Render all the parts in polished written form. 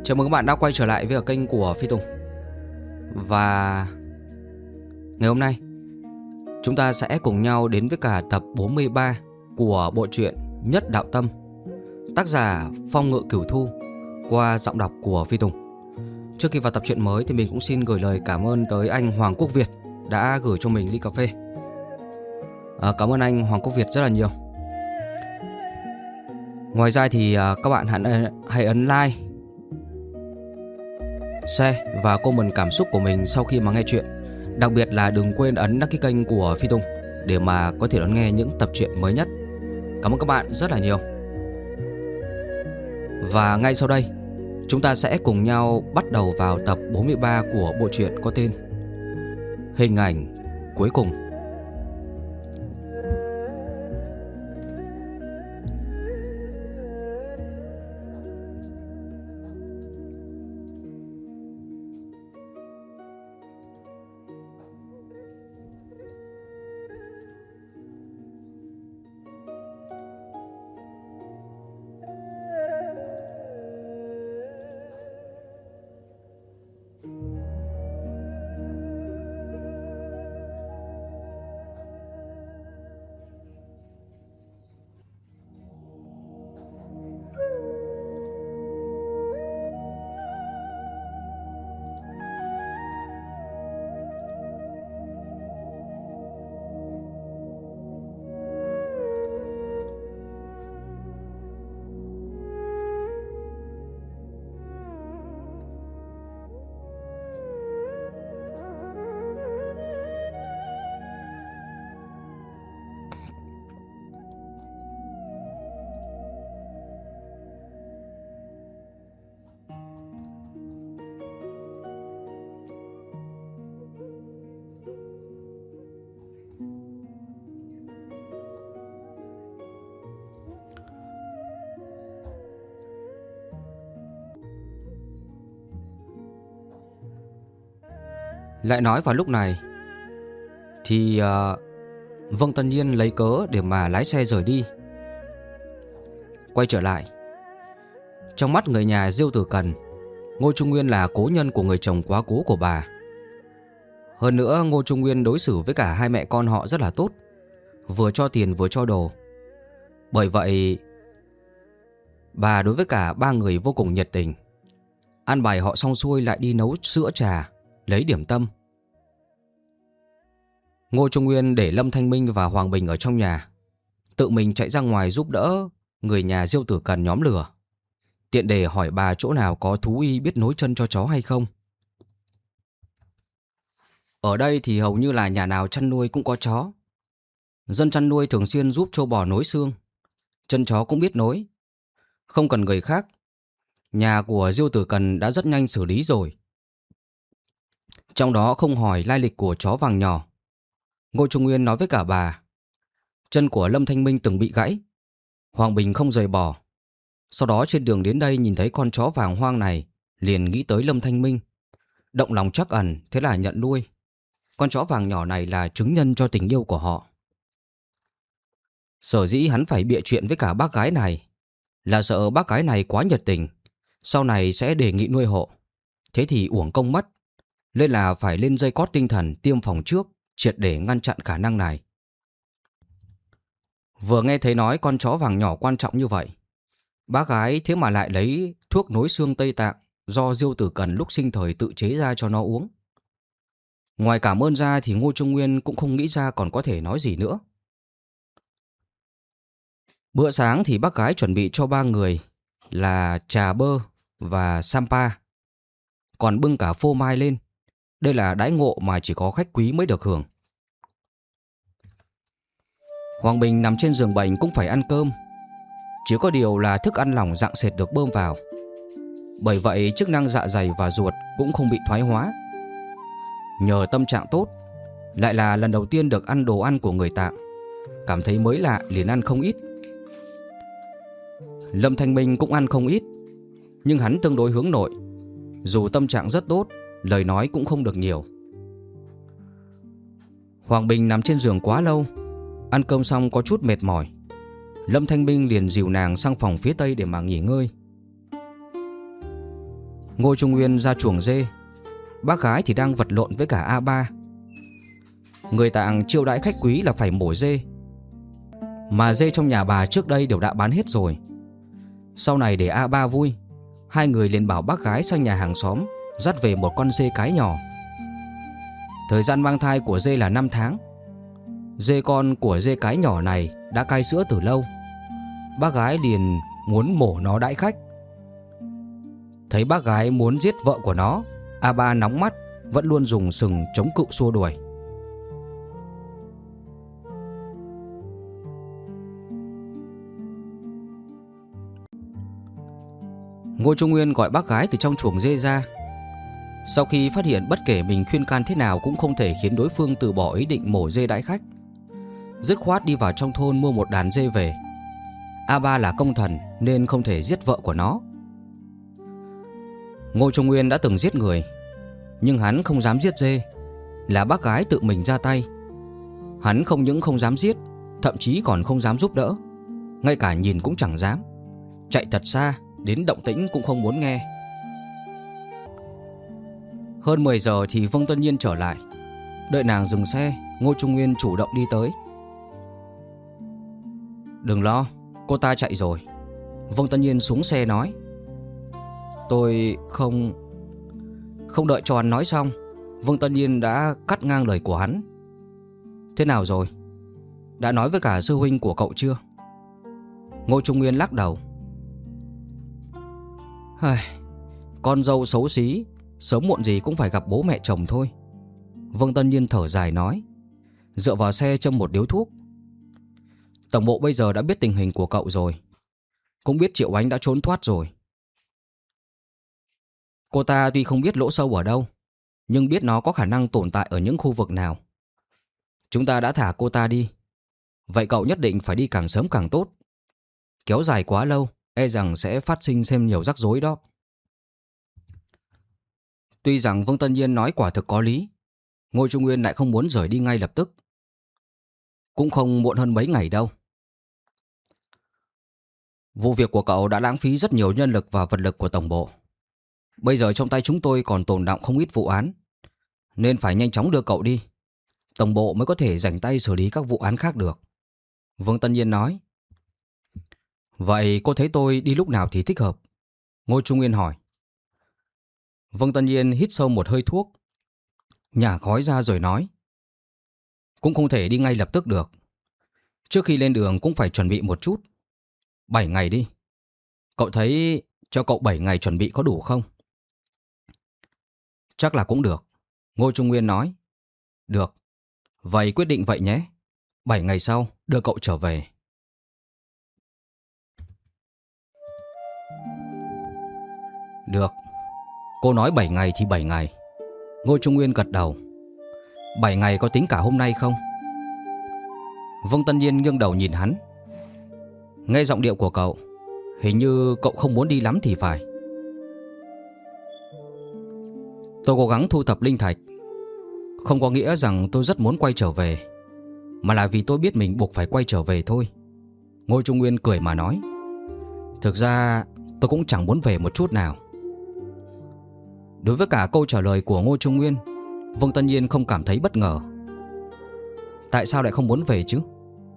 Chào mừng các bạn đã quay trở lại với kênh của Phi Tùng. Và ngày hôm nay chúng ta sẽ cùng nhau đến với cả tập 43 của bộ truyện Nhất Đạo Tâm, tác giả Phong Ngự Cửu Thu, qua giọng đọc của Phi Tùng. Trước khi vào tập truyện mới thì mình cũng xin gửi lời cảm ơn tới anh Hoàng Quốc Việt đã gửi cho mình ly cà phê. Cảm ơn anh Hoàng Quốc Việt rất là nhiều. Ngoài ra thì các bạn hãy ấn like, share và comment cảm xúc của mình sau khi mà nghe chuyện. Đặc biệt là đừng quên ấn đăng ký kênh của Phi Tùng để mà có thể đón nghe những tập truyện mới nhất. Cảm ơn các bạn rất là nhiều. Và ngay sau đây chúng ta sẽ cùng nhau bắt đầu vào tập 43 của bộ truyện có tên Hình Ảnh Cuối Cùng. Lại nói vào lúc này thì Vâng Tân Nhiên lấy cớ để mà lái xe rời đi. Quay trở lại, trong mắt người nhà Diêu Tử Cần, Ngô Trung Nguyên là cố nhân của người chồng quá cố của bà. Hơn nữa Ngô Trung Nguyên đối xử với cả hai mẹ con họ rất là tốt, vừa cho tiền vừa cho đồ. Bởi vậy bà đối với cả ba người vô cùng nhiệt tình. An bài họ xong xuôi lại đi nấu sữa trà, lấy điểm tâm. Ngô Trung Nguyên để Lâm Thanh Minh và Hoàng Bình ở trong nhà, tự mình chạy ra ngoài giúp đỡ người nhà Diêu Tử Cần nhóm lửa, tiện để hỏi bà chỗ nào có thú y biết nối chân cho chó hay không. Ở đây thì hầu như là nhà nào chăn nuôi cũng có chó. Dân chăn nuôi thường xuyên giúp trâu bò nối xương, chân chó cũng biết nối. Không cần người khác, nhà của Diêu Tử Cần đã rất nhanh xử lý rồi. Trong đó không hỏi lai lịch của chó vàng nhỏ, Ngô Trung Nguyên nói với cả bà, chân của Lâm Thanh Minh từng bị gãy, Hoàng Bình không rời bỏ. Sau đó trên đường đến đây nhìn thấy con chó vàng hoang này, liền nghĩ tới Lâm Thanh Minh, động lòng trắc ẩn, thế là nhận nuôi. Con chó vàng nhỏ này là chứng nhân cho tình yêu của họ. Sở dĩ hắn phải bịa chuyện với cả bác gái này là sợ bác gái này quá nhiệt tình, sau này sẽ đề nghị nuôi hộ. Thế thì uổng công mất, nên là phải lên dây cót tinh thần tiêm phòng trước, triệt để ngăn chặn khả năng này. Vừa nghe thấy nói con chó vàng nhỏ quan trọng như vậy, bác gái thế mà lại lấy thuốc nối xương Tây Tạng do Diêu Tử Cần lúc sinh thời tự chế ra cho nó uống. Ngoài cảm ơn ra thì Ngô Trung Nguyên cũng không nghĩ ra còn có thể nói gì nữa. Bữa sáng thì bác gái chuẩn bị cho ba người là trà bơ và sampa, còn bưng cả phô mai lên. Đây là đãi ngộ mà chỉ có khách quý mới được hưởng. Hoàng Bình nằm trên giường bệnh cũng phải ăn cơm, chỉ có điều là thức ăn lỏng rạng sệt được bơm vào. Bởi vậy chức năng dạ dày và ruột cũng không bị thoái hóa. Nhờ tâm trạng tốt, lại là lần đầu tiên được ăn đồ ăn của người Tạng, cảm thấy mới lạ liền ăn không ít. Lâm Thanh Minh cũng ăn không ít, nhưng hắn tương đối hướng nội. Dù tâm trạng rất tốt, lời nói cũng không được nhiều. Hoàng Bình nằm trên giường quá lâu, ăn cơm xong có chút mệt mỏi. Lâm Thanh Minh liền dìu nàng sang phòng phía tây để mà nghỉ ngơi. Ngô Trung Nguyên ra chuồng dê, bác gái thì đang vật lộn với cả A3. Người Tạng chiêu đãi khách quý là phải mổ dê, mà dê trong nhà bà trước đây đều đã bán hết rồi. Sau này để A3 vui, hai người liền bảo bác gái sang nhà hàng xóm dắt về một con dê cái nhỏ. Thời gian mang thai của dê là 5 tháng. Dê con của dê cái nhỏ này đã cai sữa từ lâu. Bác gái liền muốn mổ nó đãi khách. Thấy bác gái muốn giết vợ của nó, A3 nóng mắt, vẫn luôn dùng sừng chống cự xua đuổi. Ngô Trung Nguyên gọi bác gái từ trong chuồng dê ra. Sau khi phát hiện bất kể mình khuyên can thế nào cũng không thể khiến đối phương từ bỏ ý định mổ dê đãi khách, dứt khoát đi vào trong thôn mua một đàn dê về. A3 là công thần nên không thể giết vợ của nó. Ngô Trung Nguyên đã từng giết người, nhưng hắn không dám giết dê. Là bác gái tự mình ra tay, hắn không những không dám giết, thậm chí còn không dám giúp đỡ, ngay cả nhìn cũng chẳng dám. Chạy thật xa, đến động tĩnh cũng không muốn nghe. Hơn 10 giờ thì Vương Tân Nhiên trở lại. Đợi nàng dừng xe, Ngô Trung Nguyên chủ động đi tới. Đừng lo, cô ta chạy rồi. Vương Tân Nhiên xuống xe nói. Tôi không đợi cho hắn nói xong, Vương Tân Nhiên đã cắt ngang lời của hắn. Thế nào rồi? Đã nói với cả sư huynh của cậu chưa? Ngô Trung Nguyên lắc đầu. Con dâu xấu xí, sớm muộn gì cũng phải gặp bố mẹ chồng thôi. Vương Tân Nhiên thở dài nói, dựa vào xe châm một điếu thuốc. Tổng bộ bây giờ đã biết tình hình của cậu rồi, cũng biết Triệu Ánh đã trốn thoát rồi. Cô ta tuy không biết lỗ sâu ở đâu, nhưng biết nó có khả năng tồn tại ở những khu vực nào. Chúng ta đã thả cô ta đi, vậy cậu nhất định phải đi càng sớm càng tốt. Kéo dài quá lâu, e rằng sẽ phát sinh thêm nhiều rắc rối đó. Tuy rằng Vương Tân Nhiên nói quả thực có lý, Ngô Trung Nguyên lại không muốn rời đi ngay lập tức. Cũng không muộn hơn mấy ngày đâu. Vụ việc của cậu đã lãng phí rất nhiều nhân lực và vật lực của tổng bộ. Bây giờ trong tay chúng tôi còn tồn đọng không ít vụ án, nên phải nhanh chóng đưa cậu đi. Tổng bộ mới có thể rảnh tay xử lý các vụ án khác được. Vương Tân Nhiên nói. Vậy cô thấy tôi đi lúc nào thì thích hợp? Ngô Trung Nguyên hỏi. Vương Tân Nhiên hít sâu một hơi thuốc, nhả khói ra rồi nói. Cũng không thể đi ngay lập tức được. Trước khi lên đường cũng phải chuẩn bị một chút. 7 ngày đi. Cậu thấy cho cậu 7 ngày chuẩn bị có đủ không? Chắc là cũng được. Ngô Trung Nguyên nói. Được. Vậy quyết định vậy nhé. 7 ngày sau đưa cậu trở về. Được. Cô nói 7 ngày thì 7 ngày. Ngô Trung Nguyên gật đầu. 7 ngày có tính cả hôm nay không? Vương Tân Nhiên nghiêng đầu nhìn hắn. Nghe giọng điệu của cậu, hình như cậu không muốn đi lắm thì phải. Tôi cố gắng thu thập linh thạch, không có nghĩa rằng tôi rất muốn quay trở về, mà là vì tôi biết mình buộc phải quay trở về thôi. Ngô Trung Nguyên cười mà nói. Thực ra tôi cũng chẳng muốn về một chút nào. Đối với cả câu trả lời của Ngô Trung Nguyên, Vương Tân Nhiên không cảm thấy bất ngờ. Tại sao lại không muốn về chứ?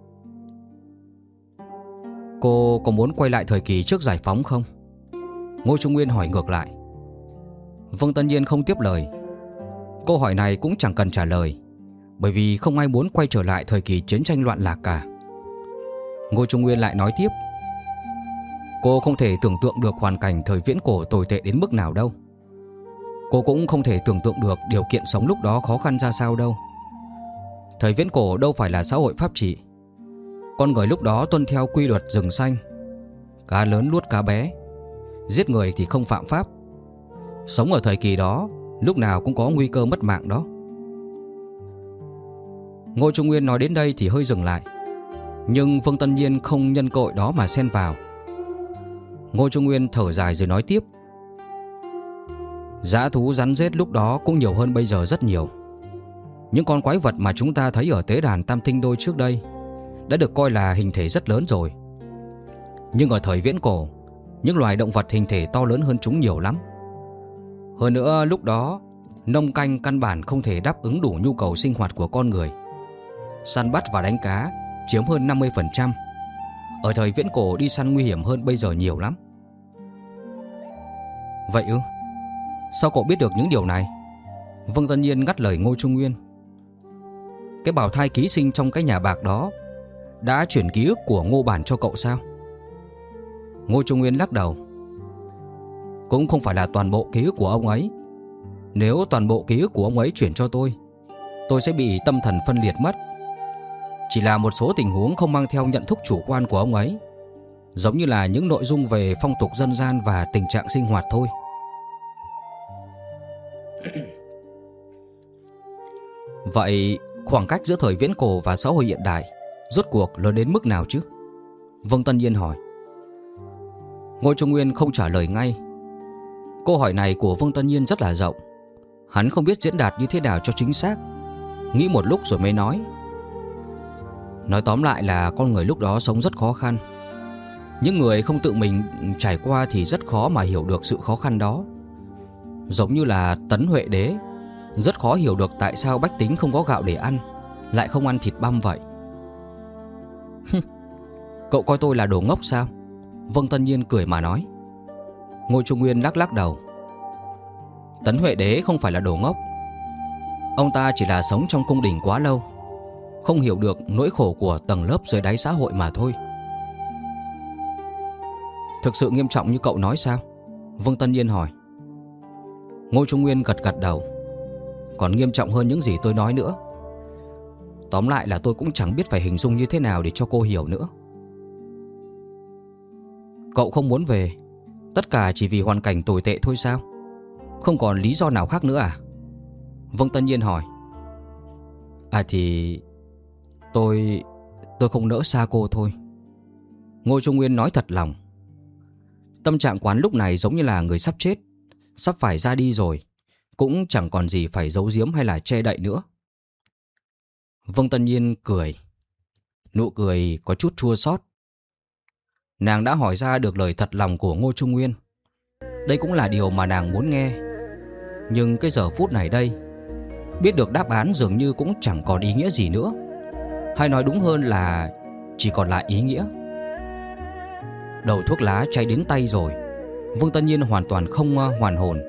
Cô có muốn quay lại thời kỳ trước giải phóng không? Ngô Trung Nguyên hỏi ngược lại. Vương Tân Nhiên không tiếp lời. Câu hỏi này cũng chẳng cần trả lời, bởi vì không ai muốn quay trở lại thời kỳ chiến tranh loạn lạc cả. Ngô Trung Nguyên lại nói tiếp. Cô không thể tưởng tượng được hoàn cảnh thời viễn cổ tồi tệ đến mức nào đâu. Cô cũng không thể tưởng tượng được điều kiện sống lúc đó khó khăn ra sao đâu. Thời viễn cổ đâu phải là xã hội pháp trị. Con người lúc đó tuân theo quy luật rừng xanh, cá lớn nuốt cá bé, giết người thì không phạm pháp. Sống ở thời kỳ đó lúc nào cũng có nguy cơ mất mạng đó. Ngô Trung Nguyên nói đến đây thì hơi dừng lại, nhưng Vương Tân Nhiên không nhân cơ hội đó mà xen vào. Ngô Trung Nguyên thở dài rồi nói tiếp. Dã thú rắn rết lúc đó cũng nhiều hơn bây giờ rất nhiều. Những con quái vật mà chúng ta thấy ở tế đàn Tam Tinh Đôi trước đây đã được coi là hình thể rất lớn rồi. Nhưng ở thời viễn cổ, những loài động vật hình thể to lớn hơn chúng nhiều lắm. Hơn nữa lúc đó nông canh căn bản không thể đáp ứng đủ nhu cầu sinh hoạt của con người. Săn bắt và đánh cá chiếm hơn 50%. Ở thời viễn cổ đi săn nguy hiểm hơn bây giờ nhiều lắm. Vậy ư? Sao cậu biết được những điều này? Vương Tân Nhiên ngắt lời Ngô Trung Nguyên. Cái bào thai ký sinh trong cái nhà bạc đó đã chuyển ký ức của Ngô Bản cho cậu sao? Ngô Trung Nguyên lắc đầu. Cũng không phải là toàn bộ ký ức của ông ấy. Nếu toàn bộ ký ức của ông ấy chuyển cho tôi sẽ bị tâm thần phân liệt mất. Chỉ là một số tình huống không mang theo nhận thức chủ quan của ông ấy, giống như là những nội dung về phong tục dân gian và tình trạng sinh hoạt thôi. Vậy khoảng cách giữa thời viễn cổ và xã hội hiện đại rốt cuộc lớn đến mức nào chứ? Vương Tân Nhiên hỏi. Ngô Trung Nguyên không trả lời ngay. Câu hỏi này của Vương Tân Nhiên rất là rộng. Hắn không biết diễn đạt như thế nào cho chính xác. Nghĩ một lúc rồi mới nói. Nói tóm lại là con người lúc đó sống rất khó khăn. Những người không tự mình trải qua thì rất khó mà hiểu được sự khó khăn đó. Giống như là Tấn Huệ Đế rất khó hiểu được tại sao bách tính không có gạo để ăn, lại không ăn thịt băm vậy. Cậu coi tôi là đồ ngốc sao? Vương Tân Nhiên cười mà nói. Ngô Trung Nguyên lắc lắc đầu. Tấn Huệ Đế không phải là đồ ngốc. Ông ta chỉ là sống trong cung đình quá lâu, không hiểu được nỗi khổ của tầng lớp dưới đáy xã hội mà thôi. Thực sự nghiêm trọng như cậu nói sao? Vương Tân Nhiên hỏi. Ngô Trung Nguyên gật gật đầu. Còn nghiêm trọng hơn những gì tôi nói nữa. Tóm lại là tôi cũng chẳng biết phải hình dung như thế nào để cho cô hiểu nữa. Cậu không muốn về, tất cả chỉ vì hoàn cảnh tồi tệ thôi sao? Không còn lý do nào khác nữa à? Vương Tân Nhiên hỏi. À thì tôi không nỡ xa cô thôi. Ngô Trung Nguyên nói thật lòng. Tâm trạng quán lúc này giống như là người sắp chết, sắp phải ra đi rồi, cũng chẳng còn gì phải giấu giếm hay là che đậy nữa. Vương Tân Nhiên cười. Nụ cười có chút chua xót. Nàng đã hỏi ra được lời thật lòng của Ngô Trung Nguyên. Đây cũng là điều mà nàng muốn nghe. Nhưng cái giờ phút này đây, biết được đáp án dường như cũng chẳng còn ý nghĩa gì nữa. Hay nói đúng hơn là chỉ còn lại ý nghĩa. Đầu thuốc lá cháy đến tay rồi, Vương Tân Nhiên hoàn toàn không hoàn hồn.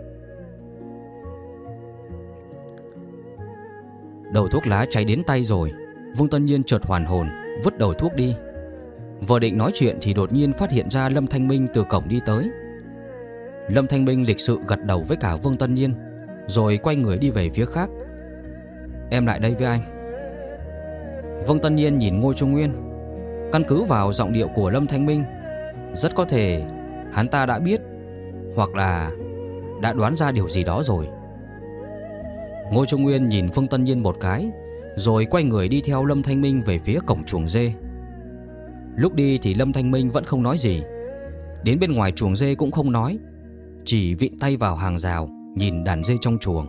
Đầu thuốc lá cháy đến tay rồi, Vương Tân Nhiên chợt hoàn hồn, vứt đầu thuốc đi. Vừa định nói chuyện thì đột nhiên phát hiện ra Lâm Thanh Minh từ cổng đi tới. Lâm Thanh Minh lịch sự gật đầu với cả Vương Tân Nhiên, rồi quay người đi về phía khác. Em lại đây với anh. Vương Tân Nhiên nhìn Ngô Trung Nguyên. Căn cứ vào giọng điệu của Lâm Thanh Minh, rất có thể hắn ta đã biết hoặc là đã đoán ra điều gì đó rồi. Ngô Trung Nguyên nhìn Vương Tân Nhiên một cái, rồi quay người đi theo Lâm Thanh Minh về phía cổng chuồng dê. Lúc đi thì Lâm Thanh Minh vẫn không nói gì. Đến bên ngoài chuồng dê cũng không nói, chỉ vịn tay vào hàng rào nhìn đàn dê trong chuồng.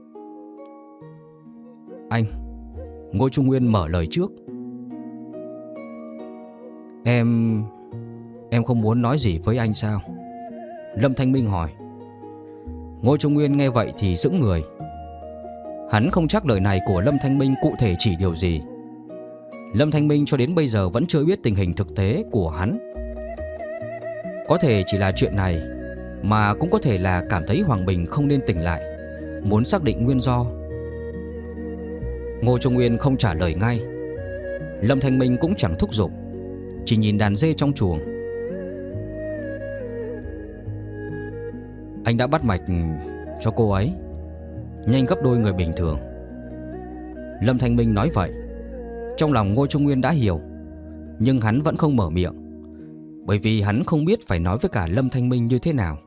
Anh, Ngô Trung Nguyên mở lời trước. Em không muốn nói gì với anh sao? Lâm Thanh Minh hỏi. Ngô Trung Nguyên nghe vậy thì sững người. Hắn không chắc lời này của Lâm Thanh Minh cụ thể chỉ điều gì. Lâm Thanh Minh cho đến bây giờ vẫn chưa biết tình hình thực tế của hắn. Có thể chỉ là chuyện này, mà cũng có thể là cảm thấy Hoàng Bình không nên tỉnh lại, muốn xác định nguyên do. Ngô Trung Nguyên không trả lời ngay. Lâm Thanh Minh cũng chẳng thúc giục, chỉ nhìn đàn dê trong chuồng. Anh đã bắt mạch cho cô ấy, nhanh gấp đôi người bình thường. Lâm Thanh Minh nói vậy. Trong lòng Ngô Trung Nguyên đã hiểu, nhưng hắn vẫn không mở miệng, bởi vì hắn không biết phải nói với cả Lâm Thanh Minh như thế nào.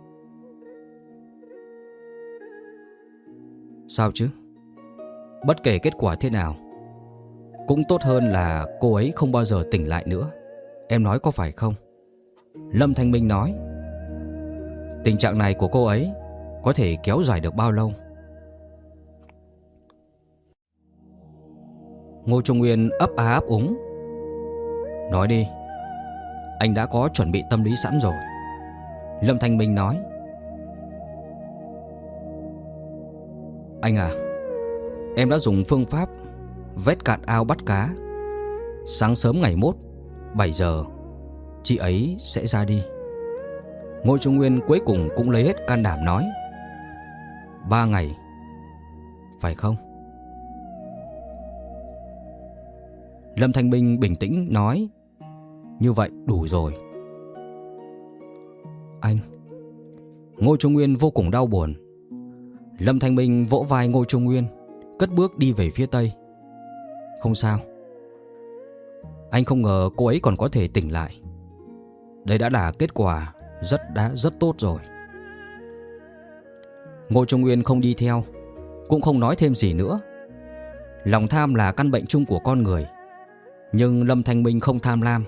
Sao chứ? Bất kể kết quả thế nào, cũng tốt hơn là cô ấy không bao giờ tỉnh lại nữa. Em nói có phải không? Lâm Thanh Minh nói. Tình trạng này của cô ấy có thể kéo dài được bao lâu? Ngô Trung Nguyên ấp á ấp úng. Nói đi, anh đã có chuẩn bị tâm lý sẵn rồi. Lâm Thanh Minh nói. Anh à, em đã dùng phương pháp vét cạn ao bắt cá. Sáng sớm ngày mốt 7 giờ chị ấy sẽ ra đi. Ngô Trung Nguyên cuối cùng cũng lấy hết can đảm nói: 3 ngày, phải không? Lâm Thanh Minh bình tĩnh nói: như vậy đủ rồi. Anh. Ngô Trung Nguyên vô cùng đau buồn. Lâm Thanh Minh vỗ vai Ngô Trung Nguyên, cất bước đi về phía tây. Không sao. Anh không ngờ cô ấy còn có thể tỉnh lại. Đây đã là kết quả rất tốt rồi. Ngô Trung Nguyên không đi theo, cũng không nói thêm gì nữa. Lòng tham là căn bệnh chung của con người, nhưng Lâm Thanh Minh không tham lam.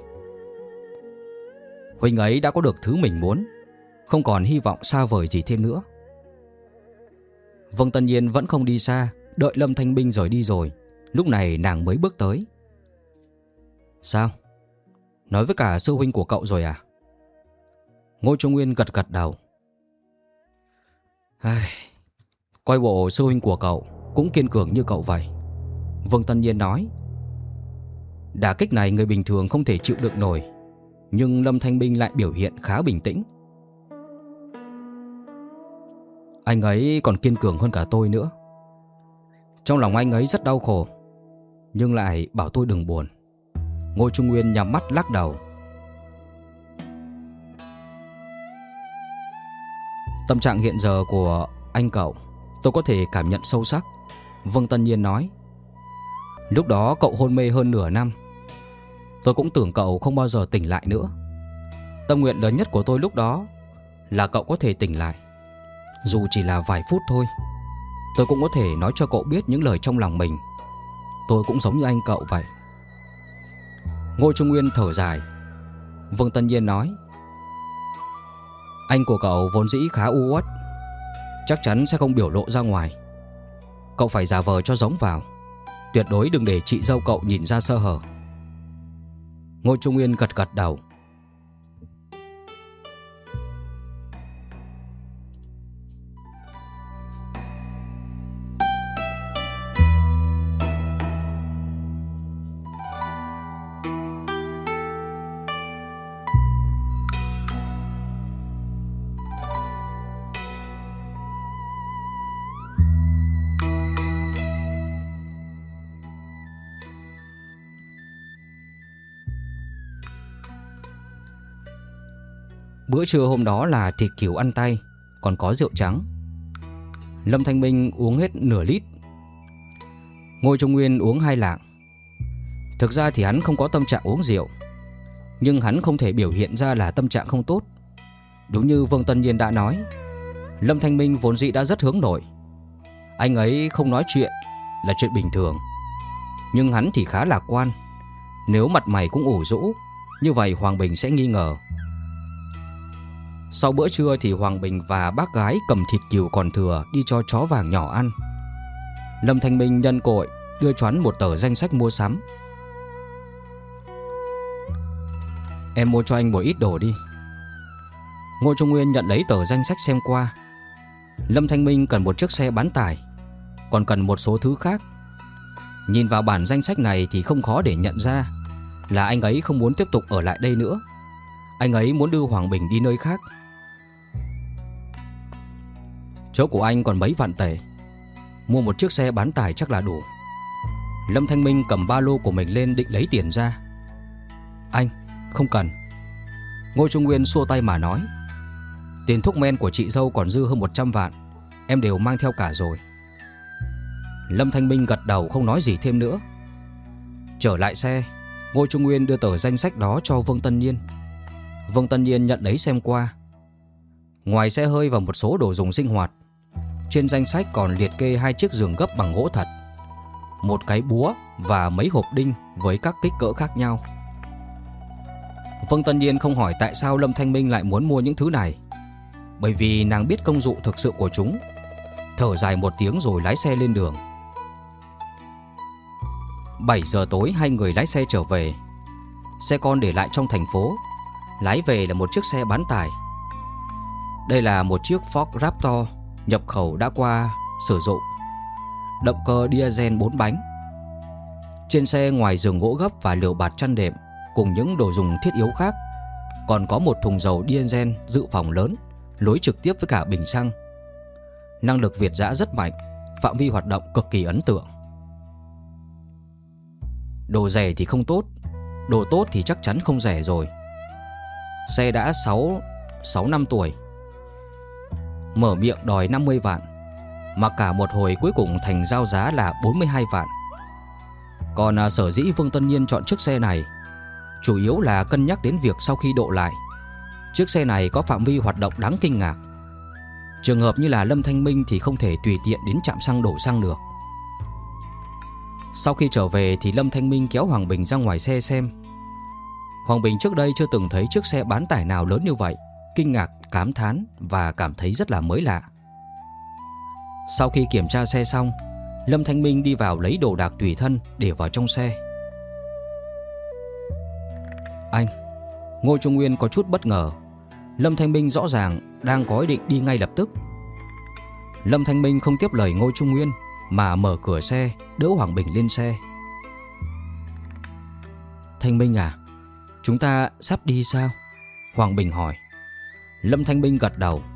Huynh ấy đã có được thứ mình muốn, không còn hy vọng xa vời gì thêm nữa. Vâng Tân Nhiên vẫn không đi xa, đợi Lâm Thanh Minh rời đi rồi, lúc này nàng mới bước tới. Sao? Nói với cả sư huynh của cậu rồi à? Ngô Trung Nguyên gật gật đầu. Coi bộ sư huynh của cậu cũng kiên cường như cậu vậy. Vâng Tân Nhiên nói. Đả kích này người bình thường không thể chịu đựng nổi, nhưng Lâm Thanh Minh lại biểu hiện khá bình tĩnh. Anh ấy còn kiên cường hơn cả tôi nữa. Trong lòng anh ấy rất đau khổ, nhưng lại bảo tôi đừng buồn. Ngô Trung Nguyên nhắm mắt lắc đầu. Tâm trạng hiện giờ của anh cậu tôi có thể cảm nhận sâu sắc. Vâng Tân Nhiên nói. Lúc đó cậu hôn mê hơn nửa năm, tôi cũng tưởng cậu không bao giờ tỉnh lại nữa. Tâm nguyện lớn nhất của tôi lúc đó là cậu có thể tỉnh lại. Dù chỉ là vài phút thôi, tôi cũng có thể nói cho cậu biết những lời trong lòng mình. Tôi cũng giống như anh cậu vậy. Ngô Trung Nguyên thở dài. Vương Tân Nhiên nói. Anh của cậu vốn dĩ khá u uất, chắc chắn sẽ không biểu lộ ra ngoài. Cậu phải giả vờ cho giống vào, tuyệt đối đừng để chị dâu cậu nhìn ra sơ hở. Ngô Trung Nguyên gật gật đầu. Bữa trưa hôm đó là thịt cừu ăn tay, còn có rượu trắng. Lâm Thanh Minh uống hết nửa lít, Ngô Trung Nguyên uống 2 lạng. Thực ra thì hắn không có tâm trạng uống rượu, nhưng hắn không thể biểu hiện ra là tâm trạng không tốt. Đúng như Vương Tân Nhiên đã nói, Lâm Thanh Minh vốn dĩ đã rất hướng nội. Anh ấy không nói chuyện là chuyện bình thường, nhưng hắn thì khá lạc quan. Nếu mặt mày cũng ủ rũ, như vậy Hoàng Bình sẽ nghi ngờ. Sau bữa trưa thì Hoàng Bình và bác gái cầm thịt cừu còn thừa đi cho chó vàng nhỏ ăn. Lâm Thanh Minh nhân cội đưa choán một tờ danh sách mua sắm. Em mua cho anh một ít đồ đi. Ngô Trung Nguyên nhận lấy tờ danh sách xem qua. Lâm Thanh Minh cần một chiếc xe bán tải, còn cần một số thứ khác. Nhìn vào bản danh sách này thì không khó để nhận ra là anh ấy không muốn tiếp tục ở lại đây nữa. Anh ấy muốn đưa Hoàng Bình đi nơi khác. Chỗ của anh còn mấy vạn tệ, mua một chiếc xe bán tải chắc là đủ. Lâm Thanh Minh cầm ba lô của mình lên định lấy tiền ra. Anh, không cần. Ngô Trung Nguyên xua tay mà nói. Tiền thuốc men của chị dâu còn dư hơn 100 vạn, em đều mang theo cả rồi. Lâm Thanh Minh gật đầu không nói gì thêm nữa. Trở lại xe, Ngô Trung Nguyên đưa tờ danh sách đó cho Vương Tân Nhiên. Vương Tân Nhiên nhận lấy xem qua. Ngoài xe hơi và một số đồ dùng sinh hoạt, trên danh sách còn liệt kê 2 chiếc giường gấp bằng gỗ thật, một cái búa và mấy hộp đinh với các kích cỡ khác nhau. Vương Tân Nhiên không hỏi tại sao Lâm Thanh Minh lại muốn mua những thứ này, bởi vì nàng biết công dụng thực sự của chúng. Thở dài một tiếng rồi lái xe lên đường. 7 giờ tối hai người lái xe trở về. Xe con để lại trong thành phố, lái về là một chiếc xe bán tải. Đây là một chiếc Ford Raptor nhập khẩu đã qua sử dụng, động cơ diesel 4 bánh. Trên xe ngoài giường gỗ gấp và lều bạt chăn đệm cùng những đồ dùng thiết yếu khác, còn có một thùng dầu diesel dự phòng lớn, nối trực tiếp với cả bình xăng. Năng lực Việt giã rất mạnh, phạm vi hoạt động cực kỳ ấn tượng. Đồ rẻ thì không tốt, đồ tốt thì chắc chắn không rẻ rồi. Xe đã 6 năm tuổi, mở miệng đòi 50 vạn, mà cả một hồi cuối cùng thành giao giá là 42 vạn. Còn sở dĩ Vương Tân Nhiên chọn chiếc xe này chủ yếu là cân nhắc đến việc sau khi độ lại, chiếc xe này có phạm vi hoạt động đáng kinh ngạc. Trường hợp như là Lâm Thanh Minh thì không thể tùy tiện đến trạm xăng đổ xăng được. Sau khi trở về thì Lâm Thanh Minh kéo Hoàng Bình ra ngoài xe xem. Hoàng Bình trước đây chưa từng thấy chiếc xe bán tải nào lớn như vậy, kinh ngạc, cảm thán và cảm thấy rất là mới lạ. Sau khi kiểm tra xe xong, Lâm Thanh Minh đi vào lấy đồ đạc tùy thân để vào trong xe. Anh, Ngô Trung Nguyên có chút bất ngờ. Lâm Thanh Minh rõ ràng đang có ý định đi ngay lập tức. Lâm Thanh Minh không tiếp lời Ngô Trung Nguyên mà mở cửa xe, đỡ Hoàng Bình lên xe. Thanh Minh à, chúng ta sắp đi sao? Hoàng Bình hỏi. Lâm Thanh Minh gật đầu.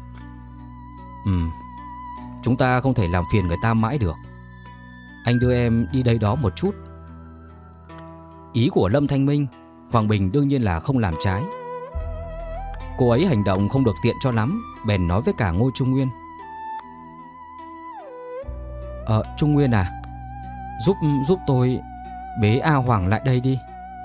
Chúng ta không thể làm phiền người ta mãi được. Anh đưa em đi đây đó một chút. Ý của Lâm Thanh Minh, Hoàng Bình đương nhiên là không làm trái. Cô ấy hành động không được tiện cho lắm, bèn nói với cả Ngô Trung Nguyên. Trung Nguyên à, giúp tôi bế A Hoàng lại đây đi.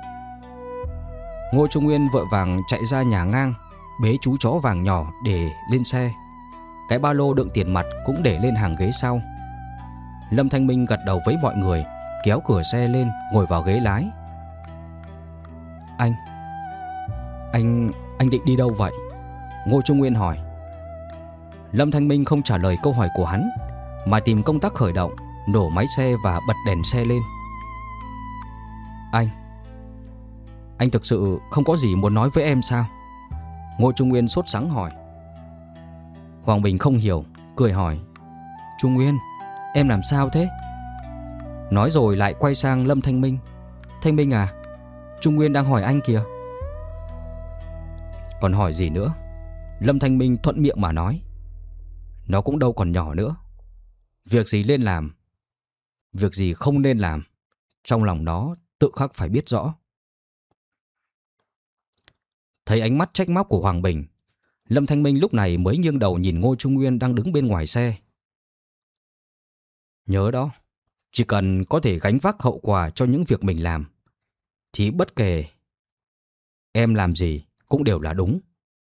Ngô Trung Nguyên vội vàng chạy ra nhà ngang, bế chú chó vàng nhỏ để lên xe. Cái ba lô đựng tiền mặt cũng để lên hàng ghế sau. Lâm Thanh Minh gật đầu với mọi người, kéo cửa xe lên, ngồi vào ghế lái. Anh định đi đâu vậy? Ngô Trung Nguyên hỏi. Lâm Thanh Minh không trả lời câu hỏi của hắn, mà tìm công tắc khởi động, nổ máy xe và bật đèn xe lên. Anh thực sự không có gì muốn nói với em sao? Ngô Trung Nguyên sốt sắng hỏi. Hoàng Bình không hiểu, cười hỏi. Trung Nguyên, em làm sao thế? Nói rồi lại quay sang Lâm Thanh Minh. Thanh Minh à, Trung Nguyên đang hỏi anh kìa. Còn hỏi gì nữa? Lâm Thanh Minh thuận miệng mà nói. Nó cũng đâu còn nhỏ nữa. Việc gì nên làm, việc gì không nên làm, trong lòng nó tự khắc phải biết rõ. Thấy ánh mắt trách móc của Hoàng Bình, Lâm Thanh Minh lúc này mới nghiêng đầu nhìn Ngô Trung Nguyên đang đứng bên ngoài xe. Nhớ đó, chỉ cần có thể gánh vác hậu quả cho những việc mình làm, thì bất kể em làm gì cũng đều là đúng.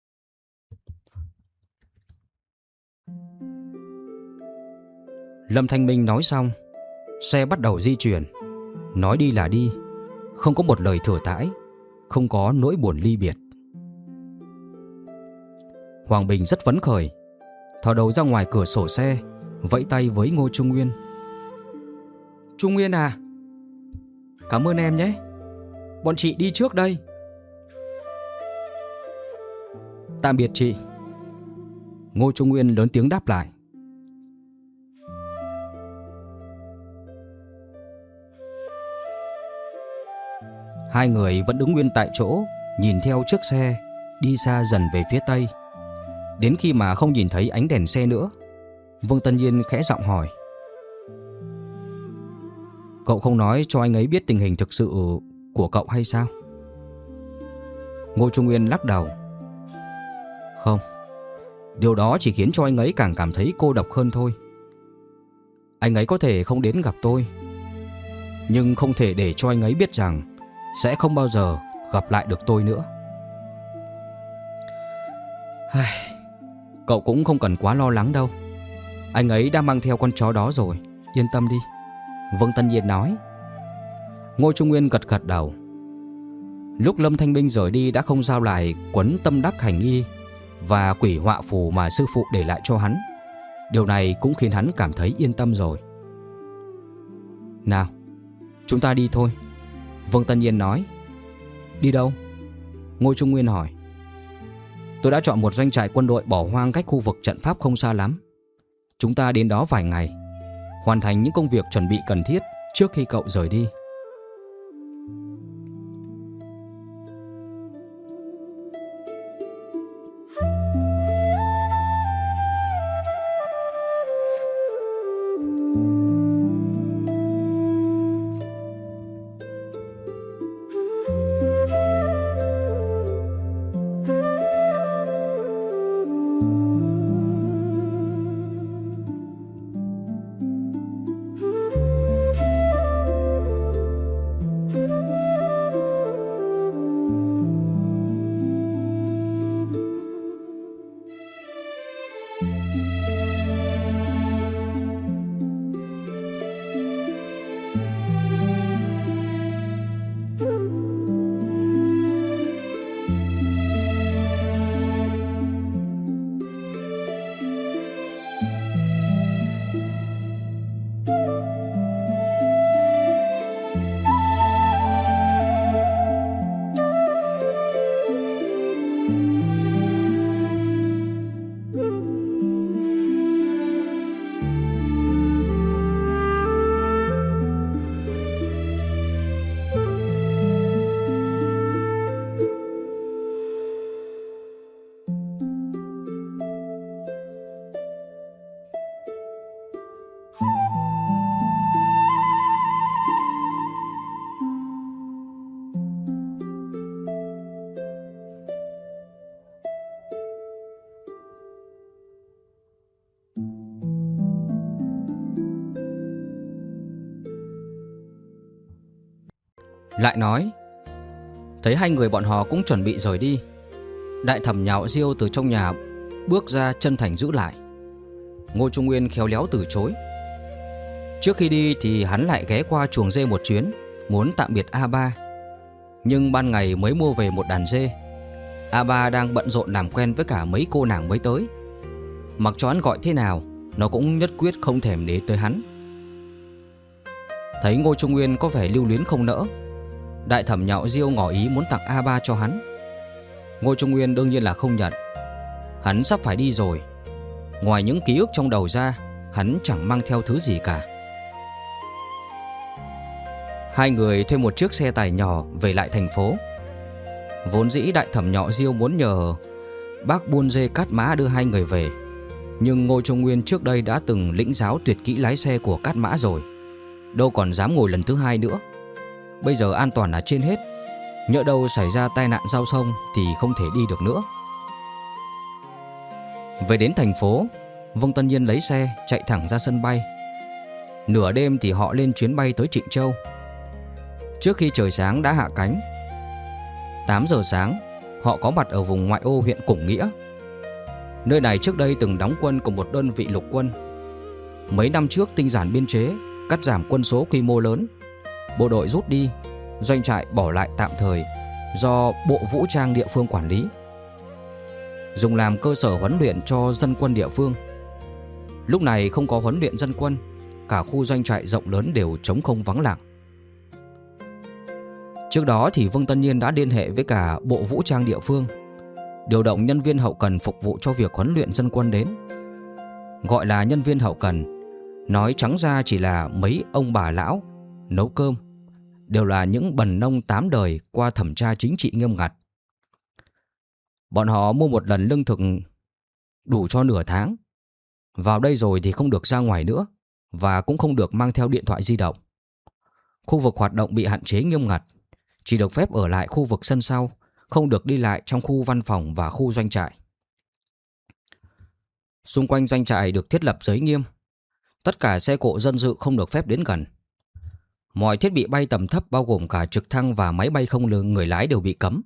Lâm Thanh Minh nói xong, xe bắt đầu di chuyển. Nói đi là đi, không có một lời thừa thãi, không có nỗi buồn ly biệt. Hoàng Bình rất phấn khởi, thò đầu ra ngoài cửa sổ xe, vẫy tay với Ngô Trung Nguyên. Trung Nguyên à, cảm ơn em nhé, bọn chị đi trước đây. Tạm biệt chị. Ngô Trung Nguyên lớn tiếng đáp lại. Hai người vẫn đứng nguyên tại chỗ, nhìn theo chiếc xe đi xa dần về phía tây. Đến khi mà không nhìn thấy ánh đèn xe nữa, Vương Tân Nhiên khẽ giọng hỏi. Cậu không nói cho anh ấy biết tình hình thực sự của cậu hay sao? Ngô Trung Nguyên lắc đầu. Không, điều đó chỉ khiến cho anh ấy càng cảm thấy cô độc hơn thôi. Anh ấy có thể không đến gặp tôi, nhưng không thể để cho anh ấy biết rằng sẽ không bao giờ gặp lại được tôi nữa. Cậu cũng không cần quá lo lắng đâu. Anh ấy đã mang theo con chó đó rồi, yên tâm đi, Vương Tân Nhiên nói. Ngô Trung Nguyên gật gật đầu. Lúc Lâm Thanh Minh rời đi đã không giao lại quấn tâm đắc hành y và quỷ họa phù mà sư phụ để lại cho hắn. Điều này cũng khiến hắn cảm thấy yên tâm rồi. Nào, chúng ta đi thôi, Vương Tân Nhiên nói. Đi đâu? Ngô Trung Nguyên hỏi. Tôi đã chọn một doanh trại quân đội bỏ hoang cách khu vực trận pháp không xa lắm. Chúng ta đến đó vài ngày. hoàn thành những công việc chuẩn bị cần thiết trước khi cậu rời đi. Lại nói, thấy hai người bọn họ cũng chuẩn bị rời đi, Đại Thẩm Nhạo Diêu từ trong nhà bước ra chân thành giữ lại. Ngô Trung Nguyên khéo léo từ chối. Trước khi đi thì hắn lại ghé qua chuồng dê một chuyến, muốn tạm biệt A3. Nhưng ban ngày mới mua về một đàn dê, A3 đang bận rộn làm quen với cả mấy cô nàng mới tới. Mặc cho hắn gọi thế nào, nó cũng nhất quyết không thèm để tới hắn. Thấy Ngô Trung Nguyên có vẻ lưu luyến không nỡ, Đại Thẩm Nhạo Diêu ngỏ ý muốn tặng A3 cho hắn. Ngô Trung Nguyên đương nhiên là không nhận. Hắn sắp phải đi rồi, ngoài những ký ức trong đầu ra, hắn chẳng mang theo thứ gì cả. Hai người thuê một chiếc xe tải nhỏ về lại thành phố. Vốn dĩ Đại Thẩm Nhạo Diêu muốn nhờ bác buôn dê Cát Mã đưa hai người về, nhưng Ngô Trung Nguyên trước đây đã từng lĩnh giáo tuyệt kỹ lái xe của Cát Mã rồi, đâu còn dám ngồi lần thứ hai nữa. Bây giờ an toàn là trên hết, nhỡ đâu xảy ra tai nạn giao thông thì không thể đi được nữa. Về đến thành phố, Vương Tân Nhiên lấy xe chạy thẳng ra sân bay. Nửa đêm thì họ lên chuyến bay tới Trịnh Châu. Trước khi trời sáng đã hạ cánh. 8 giờ sáng, họ có mặt ở vùng ngoại ô huyện Củng Nghĩa. Nơi này trước đây từng đóng quân của một đơn vị lục quân. Mấy năm trước tinh giản biên chế, cắt giảm quân số quy mô lớn, bộ đội rút đi, doanh trại bỏ lại tạm thời do Bộ Vũ trang địa phương quản lý, dùng làm cơ sở huấn luyện cho dân quân địa phương. Lúc này không có huấn luyện dân quân, cả khu doanh trại rộng lớn đều trống không vắng lặng. Trước đó thì Vương Tân Nhiên đã liên hệ với cả Bộ Vũ trang địa phương, điều động nhân viên hậu cần phục vụ cho việc huấn luyện dân quân đến. Gọi là nhân viên hậu cần, nói trắng ra chỉ là mấy ông bà lão nấu cơm, đều là những bần nông 8 đời qua thẩm tra chính trị nghiêm ngặt. Bọn họ mua một lần lương thực đủ cho nửa tháng. Vào đây rồi thì không được ra ngoài nữa, và cũng không được mang theo điện thoại di động. Khu vực hoạt động bị hạn chế nghiêm ngặt, chỉ được phép ở lại khu vực sân sau, không được đi lại trong khu văn phòng và khu doanh trại. Xung quanh doanh trại được thiết lập giới nghiêm. Tất cả xe cộ dân sự không được phép đến gần. Mọi thiết bị bay tầm thấp bao gồm cả trực thăng và máy bay không người lái đều bị cấm.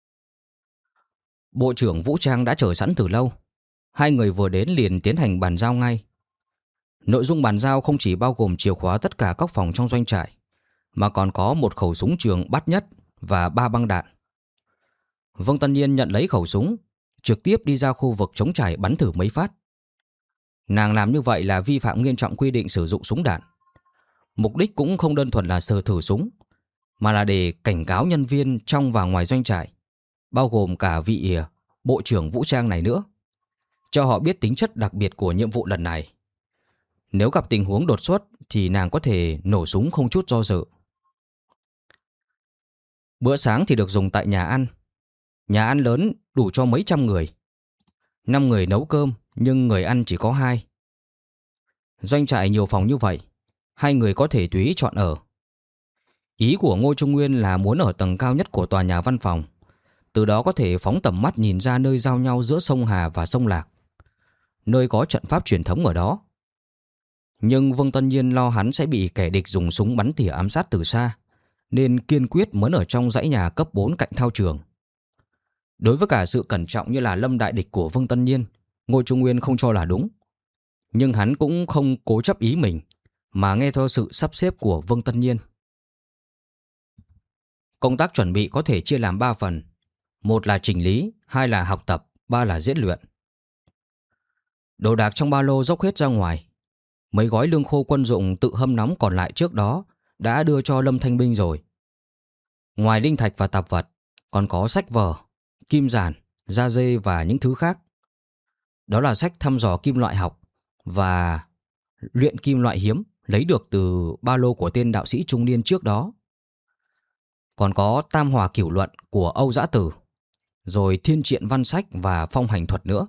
Bộ trưởng Vũ trang đã chờ sẵn từ lâu. Hai người vừa đến liền tiến hành bàn giao ngay. Nội dung bàn giao không chỉ bao gồm chìa khóa tất cả các phòng trong doanh trại, mà còn có một khẩu súng trường bát nhất và 3 băng đạn. Vương Tân Nhiên nhận lấy khẩu súng, trực tiếp đi ra khu vực trống trải bắn thử mấy phát. Nàng làm như vậy là vi phạm nghiêm trọng quy định sử dụng súng đạn. Mục đích cũng không đơn thuần là sờ thử súng, mà là để cảnh cáo nhân viên trong và ngoài doanh trại, bao gồm cả vị Bộ trưởng Vũ trang này nữa, cho họ biết tính chất đặc biệt của nhiệm vụ lần này. Nếu gặp tình huống đột xuất thì nàng có thể nổ súng không chút do dự. Bữa sáng thì được dùng tại nhà ăn. Nhà ăn lớn đủ cho mấy trăm người. 5 người nấu cơm nhưng người ăn chỉ có 2. Doanh trại nhiều phòng như vậy, 2 người có thể tùy ý chọn ở. Ý của Ngô Trung Nguyên là muốn ở tầng cao nhất của tòa nhà văn phòng, từ đó có thể phóng tầm mắt nhìn ra nơi giao nhau giữa sông Hà và sông Lạc, nơi có trận pháp truyền thống ở đó. Nhưng Vương Tân Nhiên lo hắn sẽ bị kẻ địch dùng súng bắn tỉa ám sát từ xa, nên kiên quyết muốn ở trong dãy nhà cấp 4 cạnh thao trường. Đối với cả sự cẩn trọng như là lâm đại địch của Vương Tân Nhiên, Ngô Trung Nguyên không cho là đúng. Nhưng hắn cũng không cố chấp ý mình, mà nghe theo sự sắp xếp của Vương Tân Nhiên. Công tác chuẩn bị có thể chia làm 3 phần. 1 là chỉnh lý, 2 là học tập, 3 là diễn luyện. Đồ đạc trong ba lô dốc hết ra ngoài. Mấy gói lương khô quân dụng tự hâm nóng còn lại trước đó đã đưa cho Lâm Thanh Binh rồi. Ngoài linh thạch và tạp vật, còn có sách vở, kim giản, da dê và những thứ khác. Đó là sách thăm dò kim loại học và luyện kim loại hiếm lấy được từ ba lô của tên đạo sĩ trung niên trước đó. Còn có Tam Hòa Cửu Luận của Âu Dã Tử, rồi Thiên Triện Văn Sách và Phong Hành Thuật nữa.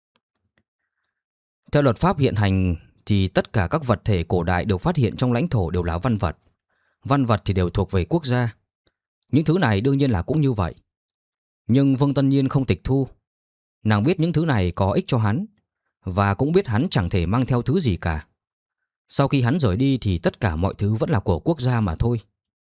Theo luật pháp hiện hành thì tất cả các vật thể cổ đại được phát hiện trong lãnh thổ đều là văn vật. Văn vật thì đều thuộc về quốc gia. Những thứ này đương nhiên là cũng như vậy. Nhưng Vương Tân Nhiên không tịch thu. Nàng biết những thứ này có ích cho hắn, và cũng biết hắn chẳng thể mang theo thứ gì cả. Sau khi hắn rời đi thì tất cả mọi thứ vẫn là của quốc gia mà thôi.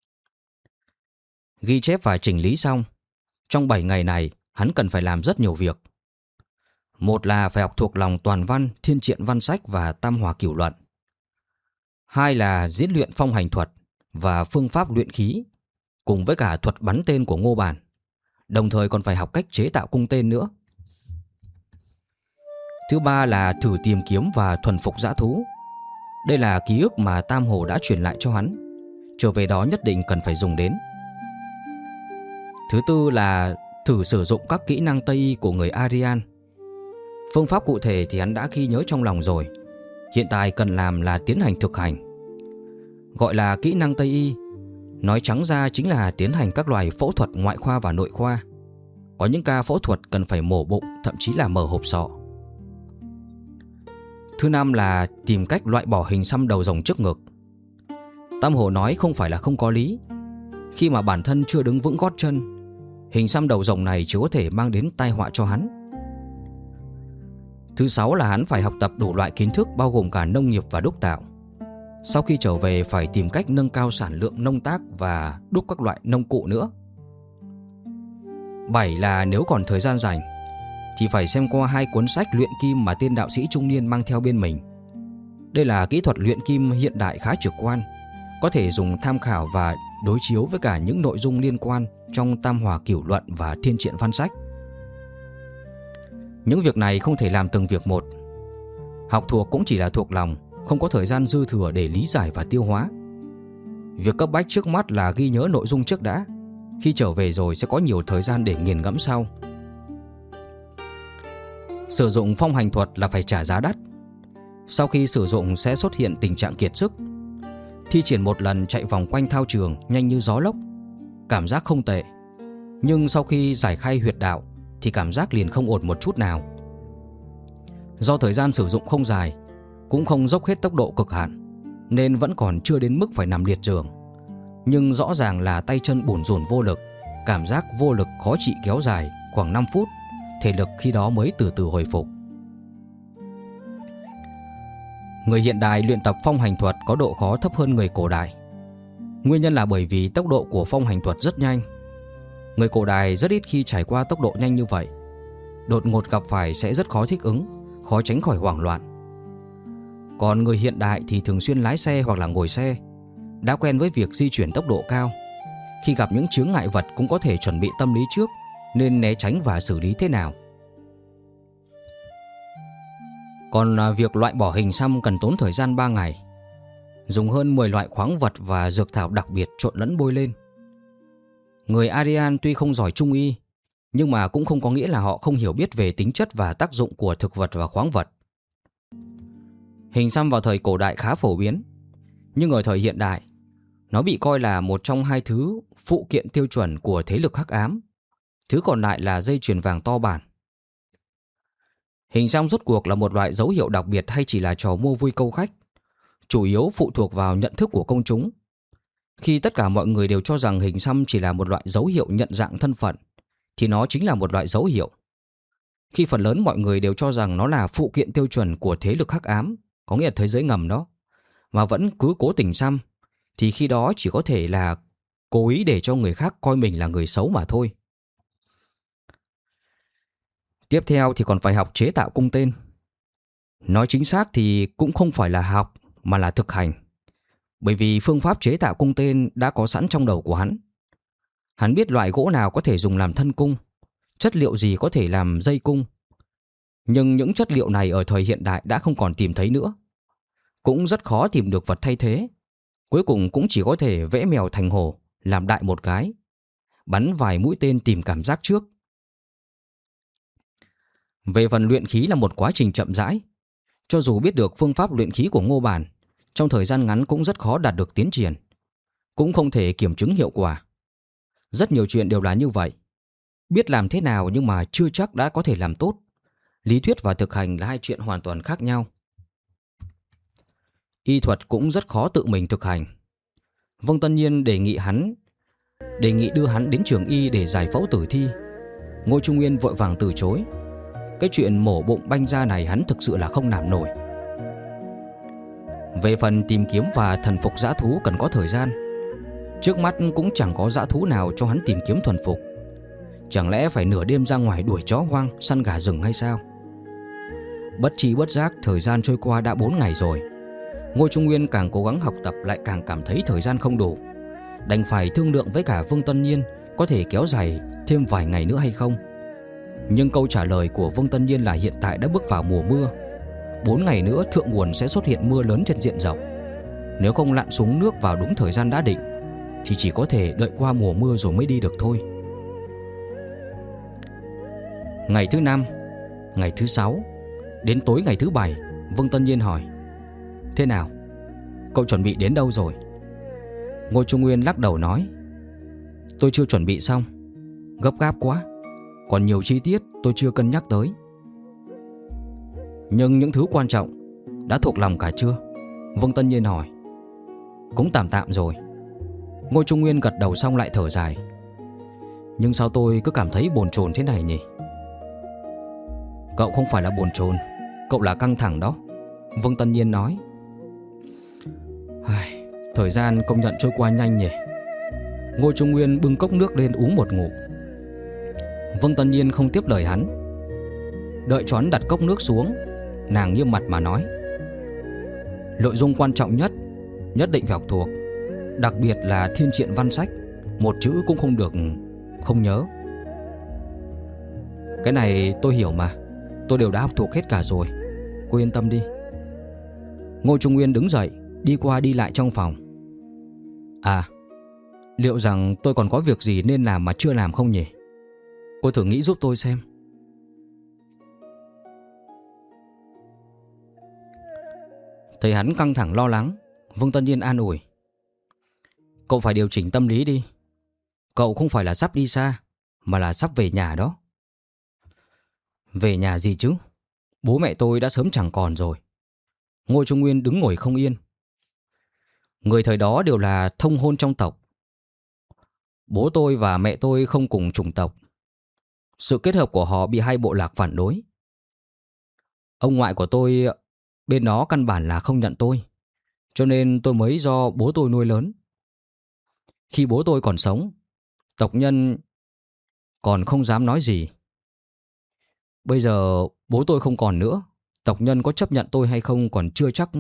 Ghi chép và chỉnh lý xong, trong 7 ngày này hắn cần phải làm rất nhiều việc. 1 là phải học thuộc lòng toàn văn, Thiên Triện Văn Sách và Tam Hòa Cửu Luận. 2 là diễn luyện phong hành thuật và phương pháp luyện khí, cùng với cả thuật bắn tên của Ngô Bản. Đồng thời còn phải học cách chế tạo cung tên nữa. Thứ 3 là thử tìm kiếm và thuần phục dã thú. Đây là ký ức mà Tam Hồ đã truyền lại cho hắn. Trở về đó nhất định cần phải dùng đến. Thứ 4 là thử sử dụng các kỹ năng Tây Y của người Aryan. Phương pháp cụ thể thì hắn đã ghi nhớ trong lòng rồi. Hiện tại cần làm là tiến hành thực hành. Gọi là kỹ năng Tây Y, nói trắng ra chính là tiến hành các loại phẫu thuật ngoại khoa và nội khoa. Có những ca phẫu thuật cần phải mổ bụng, thậm chí là mở hộp sọ. Thứ 5 là tìm cách loại bỏ hình xăm đầu rồng trước ngực. Tam Hồ nói không phải là không có lý. Khi mà bản thân chưa đứng vững gót chân, hình xăm đầu rồng này chỉ có thể mang đến tai họa cho hắn. Thứ 6 là hắn phải học tập đủ loại kiến thức bao gồm cả nông nghiệp và đúc tạo. Sau khi trở về phải tìm cách nâng cao sản lượng nông tác và đúc các loại nông cụ nữa. 7 là nếu còn thời gian rảnh thì phải xem qua 2 cuốn sách luyện kim mà tên đạo sĩ trung niên mang theo bên mình. Đây là kỹ thuật luyện kim hiện đại khá trực quan, có thể dùng tham khảo và đối chiếu với cả những nội dung liên quan trong Tam Hòa Cửu Luận và Thiên Triện Văn Sách. Những việc này không thể làm từng việc một. Học thuộc cũng chỉ là thuộc lòng, không có thời gian dư thừa để lý giải và tiêu hóa. Việc cấp bách trước mắt là ghi nhớ nội dung trước đã. Khi trở về rồi sẽ có nhiều thời gian để nghiền ngẫm sau. Sử dụng phong hành thuật là phải trả giá đắt. Sau khi sử dụng sẽ xuất hiện tình trạng kiệt sức. Thi triển một lần chạy vòng quanh thao trường nhanh như gió lốc, cảm giác không tệ. Nhưng sau khi giải khai huyệt đạo thì cảm giác liền không ổn một chút nào. Do thời gian sử dụng không dài, cũng không dốc hết tốc độ cực hạn, nên vẫn còn chưa đến mức phải nằm liệt giường. Nhưng rõ ràng là tay chân bủn rủn vô lực, cảm giác vô lực khó trị kéo dài khoảng 5 phút, thể lực khi đó mới từ từ hồi phục. Người hiện đại luyện tập phong hành thuật có độ khó thấp hơn người cổ đại. Nguyên nhân là bởi vì tốc độ của phong hành thuật rất nhanh. Người cổ đại rất ít khi trải qua tốc độ nhanh như vậy. Đột ngột gặp phải sẽ rất khó thích ứng, khó tránh khỏi hoảng loạn. Còn người hiện đại thì thường xuyên lái xe hoặc là ngồi xe, đã quen với việc di chuyển tốc độ cao. Khi gặp những chướng ngại vật cũng có thể chuẩn bị tâm lý trước nên né tránh và xử lý thế nào. Còn việc loại bỏ hình xăm cần tốn thời gian 3 ngày. Dùng hơn 10 loại khoáng vật và dược thảo đặc biệt trộn lẫn bôi lên. Người Aryan tuy không giỏi trung y, nhưng mà cũng không có nghĩa là họ không hiểu biết về tính chất và tác dụng của thực vật và khoáng vật. Hình xăm vào thời cổ đại khá phổ biến, nhưng ở thời hiện đại, nó bị coi là một trong hai thứ phụ kiện tiêu chuẩn của thế lực hắc ám. Thứ còn lại là dây chuyền vàng to bản. Hình xăm rốt cuộc là một loại dấu hiệu đặc biệt hay chỉ là trò mua vui câu khách, chủ yếu phụ thuộc vào nhận thức của công chúng. Khi tất cả mọi người đều cho rằng hình xăm chỉ là một loại dấu hiệu nhận dạng thân phận, thì nó chính là một loại dấu hiệu. Khi phần lớn mọi người đều cho rằng nó là phụ kiện tiêu chuẩn của thế lực hắc ám, có nghĩa là thế giới ngầm đó, mà vẫn cứ cố tình xăm, thì khi đó chỉ có thể là cố ý để cho người khác coi mình là người xấu mà thôi. Tiếp theo thì còn phải học chế tạo cung tên. Nói chính xác thì cũng không phải là học mà là thực hành. Bởi vì phương pháp chế tạo cung tên đã có sẵn trong đầu của hắn. Hắn biết loại gỗ nào có thể dùng làm thân cung, chất liệu gì có thể làm dây cung. Nhưng những chất liệu này ở thời hiện đại đã không còn tìm thấy nữa. Cũng rất khó tìm được vật thay thế. Cuối cùng cũng chỉ có thể vẽ mèo thành hổ, làm đại một cái, bắn vài mũi tên tìm cảm giác trước. Về phần luyện khí là một quá trình chậm rãi. Cho dù biết được phương pháp luyện khí của Ngô Bản, trong thời gian ngắn cũng rất khó đạt được tiến triển, cũng không thể kiểm chứng hiệu quả. Rất nhiều chuyện đều là như vậy. Biết làm thế nào nhưng mà chưa chắc đã có thể làm tốt. Lý thuyết và thực hành là hai chuyện hoàn toàn khác nhau. Y thuật cũng rất khó tự mình thực hành. Vương Tân Nhiên đề nghị đưa hắn đến trường y để giải phẫu tử thi. Ngô Trung Nguyên vội vàng từ chối. Cái chuyện mổ bụng banh da này hắn thực sự là không làm nổi. Về phần tìm kiếm và thần phục dã thú cần có thời gian. Trước mắt cũng chẳng có dã thú nào cho hắn tìm kiếm thuần phục. Chẳng lẽ phải nửa đêm ra ngoài đuổi chó hoang, săn gà rừng hay sao? Bất tri bất giác thời gian trôi qua đã 4 ngày rồi. Ngô Trung Nguyên càng cố gắng học tập lại càng cảm thấy thời gian không đủ. Đành phải thương lượng với cả Vương Tân Nhiên có thể kéo dài thêm vài ngày nữa hay không. Nhưng câu trả lời của Vương Tân Nhiên là hiện tại đã bước vào mùa mưa. 4 ngày nữa thượng nguồn sẽ xuất hiện mưa lớn trên diện rộng. Nếu không lặn xuống nước vào đúng thời gian đã định thì chỉ có thể đợi qua mùa mưa rồi mới đi được thôi. Ngày thứ 5, ngày thứ 6, đến tối ngày thứ 7, Vương Tân Nhiên hỏi: thế nào? Cậu chuẩn bị đến đâu rồi? Ngô Trung Nguyên lắc đầu nói: tôi chưa chuẩn bị xong. Gấp gáp quá. Còn nhiều chi tiết tôi chưa cân nhắc tới. Nhưng những thứ quan trọng đã thuộc lòng cả chưa? Vương Tân Nhiên hỏi. Cũng tạm tạm rồi. Ngô Trung Nguyên gật đầu xong lại thở dài. Nhưng sao tôi cứ cảm thấy bồn chồn thế này nhỉ? Cậu không phải là bồn chồn, cậu là căng thẳng đó, Vương Tân Nhiên nói. Thời gian công nhận trôi qua nhanh nhỉ. Ngô Trung Nguyên bưng cốc nước lên uống một ngụm. Vương Tân Nhiên không tiếp lời hắn. Đợi choán đặt cốc nước xuống, nàng nghiêm mặt mà nói: nội dung quan trọng nhất định phải học thuộc, đặc biệt là thiên truyện văn sách, một chữ cũng không được không nhớ. Cái này tôi hiểu mà, tôi đều đã học thuộc hết cả rồi, cô yên tâm đi. Ngô Trung Nguyên đứng dậy, đi qua đi lại trong phòng. À, liệu rằng tôi còn có việc gì nên làm mà chưa làm không nhỉ? Cô thử nghĩ giúp tôi xem. Thấy hắn căng thẳng lo lắng, Vương Tân Nhiên an ủi: cậu phải điều chỉnh tâm lý đi. Cậu không phải là sắp đi xa, mà là sắp về nhà đó. Về nhà gì chứ? Bố mẹ tôi đã sớm chẳng còn rồi. Ngô Trung Nguyên đứng ngồi không yên. Người thời đó đều là thông hôn trong tộc. Bố tôi và mẹ tôi không cùng chủng tộc. Sự kết hợp của họ bị hai bộ lạc phản đối. Ông ngoại của tôi bên đó căn bản là không nhận tôi, cho nên tôi mới do bố tôi nuôi lớn. Khi bố tôi còn sống, tộc nhân còn không dám nói gì. Bây giờ bố tôi không còn nữa, tộc nhân có chấp nhận tôi hay không còn chưa chắc.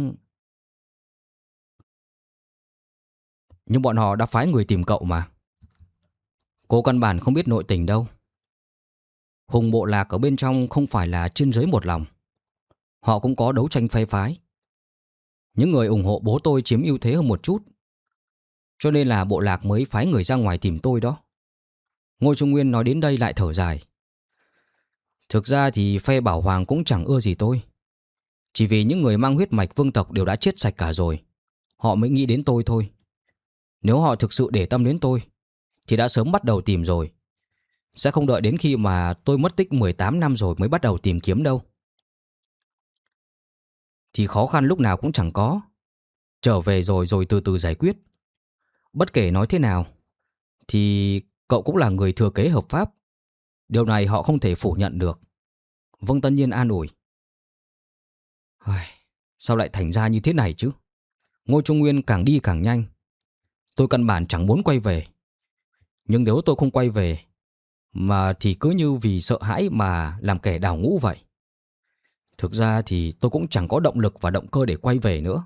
Nhưng bọn họ đã phái người tìm cậu mà. Cô căn bản không biết nội tình đâu. Hùng bộ lạc ở bên trong không phải là trên dưới một lòng. Họ cũng có đấu tranh phe phái. Những người ủng hộ bố tôi chiếm ưu thế hơn một chút, cho nên là bộ lạc mới phái người ra ngoài tìm tôi đó. Ngô Trung Nguyên nói đến đây lại thở dài. Thực ra thì phe Bảo Hoàng cũng chẳng ưa gì tôi. Chỉ vì những người mang huyết mạch vương tộc đều đã chết sạch cả rồi, họ mới nghĩ đến tôi thôi. Nếu họ thực sự để tâm đến tôi thì đã sớm bắt đầu tìm rồi. Sẽ không đợi đến khi mà tôi mất tích 18 năm rồi mới bắt đầu tìm kiếm đâu. Thì khó khăn lúc nào cũng chẳng có. Trở về rồi từ từ giải quyết. Bất kể nói thế nào thì cậu cũng là người thừa kế hợp pháp. Điều này họ không thể phủ nhận được. Vương Tân Nhiên an ủi. Sao lại thành ra như thế này chứ? Ngô Trung Nguyên càng đi càng nhanh. Tôi căn bản chẳng muốn quay về. Nhưng nếu tôi không quay về mà thì cứ như vì sợ hãi mà làm kẻ đào ngũ vậy. Thực ra thì tôi cũng chẳng có động lực và động cơ để quay về nữa.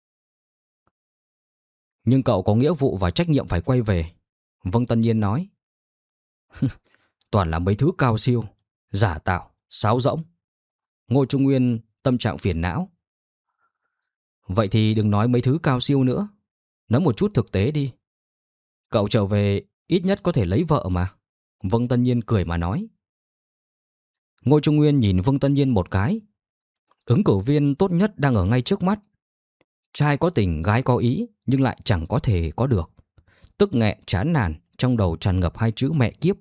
Nhưng cậu có nghĩa vụ và trách nhiệm phải quay về, Vương Tân Nhiên nói. Toàn là mấy thứ cao siêu, giả tạo, sáo rỗng. Ngô Trung Nguyên tâm trạng phiền não. Vậy thì đừng nói mấy thứ cao siêu nữa. Nói một chút thực tế đi. Cậu trở về ít nhất có thể lấy vợ mà. Vương Tân Nhiên cười mà nói. Ngô Trung Nguyên nhìn Vương Tân Nhiên một cái. Ứng cử viên tốt nhất đang ở ngay trước mắt. Trai có tình, gái có ý, nhưng lại chẳng có thể có được. Tức nghẹn chán nản, trong đầu tràn ngập hai chữ mẹ kiếp.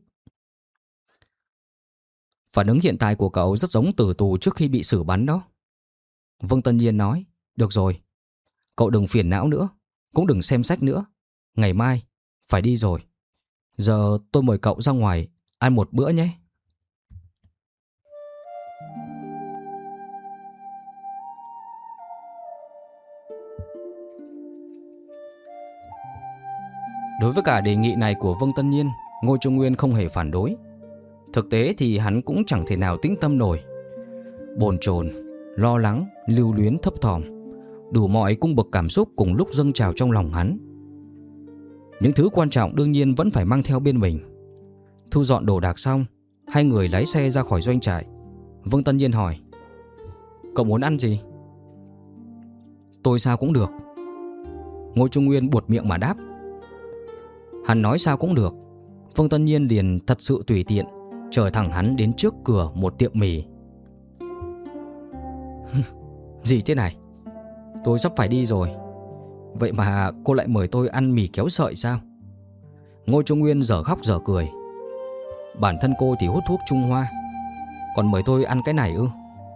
Phản ứng hiện tại của cậu rất giống tử tù trước khi bị xử bắn đó. Vương Tân Nhiên nói. Được rồi, cậu đừng phiền não nữa, cũng đừng xem sách nữa. Ngày mai phải đi rồi. Giờ tôi mời cậu ra ngoài ăn một bữa nhé. Đối với cả đề nghị này của Vương Tân Nhiên, Ngô Trung Nguyên không hề phản đối. Thực tế thì hắn cũng chẳng thể nào tĩnh tâm nổi. Bồn chồn, lo lắng, lưu luyến thấp thỏm, đủ mọi cung bậc cảm xúc cùng lúc dâng trào trong lòng hắn. Những thứ quan trọng đương nhiên vẫn phải mang theo bên mình. Thu dọn đồ đạc xong, hai người lái xe ra khỏi doanh trại. Vương Tân Nhiên hỏi. Cậu muốn ăn gì? Tôi sao cũng được. Ngô Trung Nguyên buột miệng mà đáp. Hắn nói sao cũng được. Vương Tân Nhiên liền thật sự tùy tiện chở thẳng hắn đến trước cửa một tiệm mì. Gì thế này? Tôi sắp phải đi rồi. Vậy mà cô lại mời tôi ăn mì kéo sợi sao? Ngô Trung Nguyên dở khóc dở cười. Bản thân cô thì hút thuốc Trung Hoa, còn mời tôi ăn cái này ư?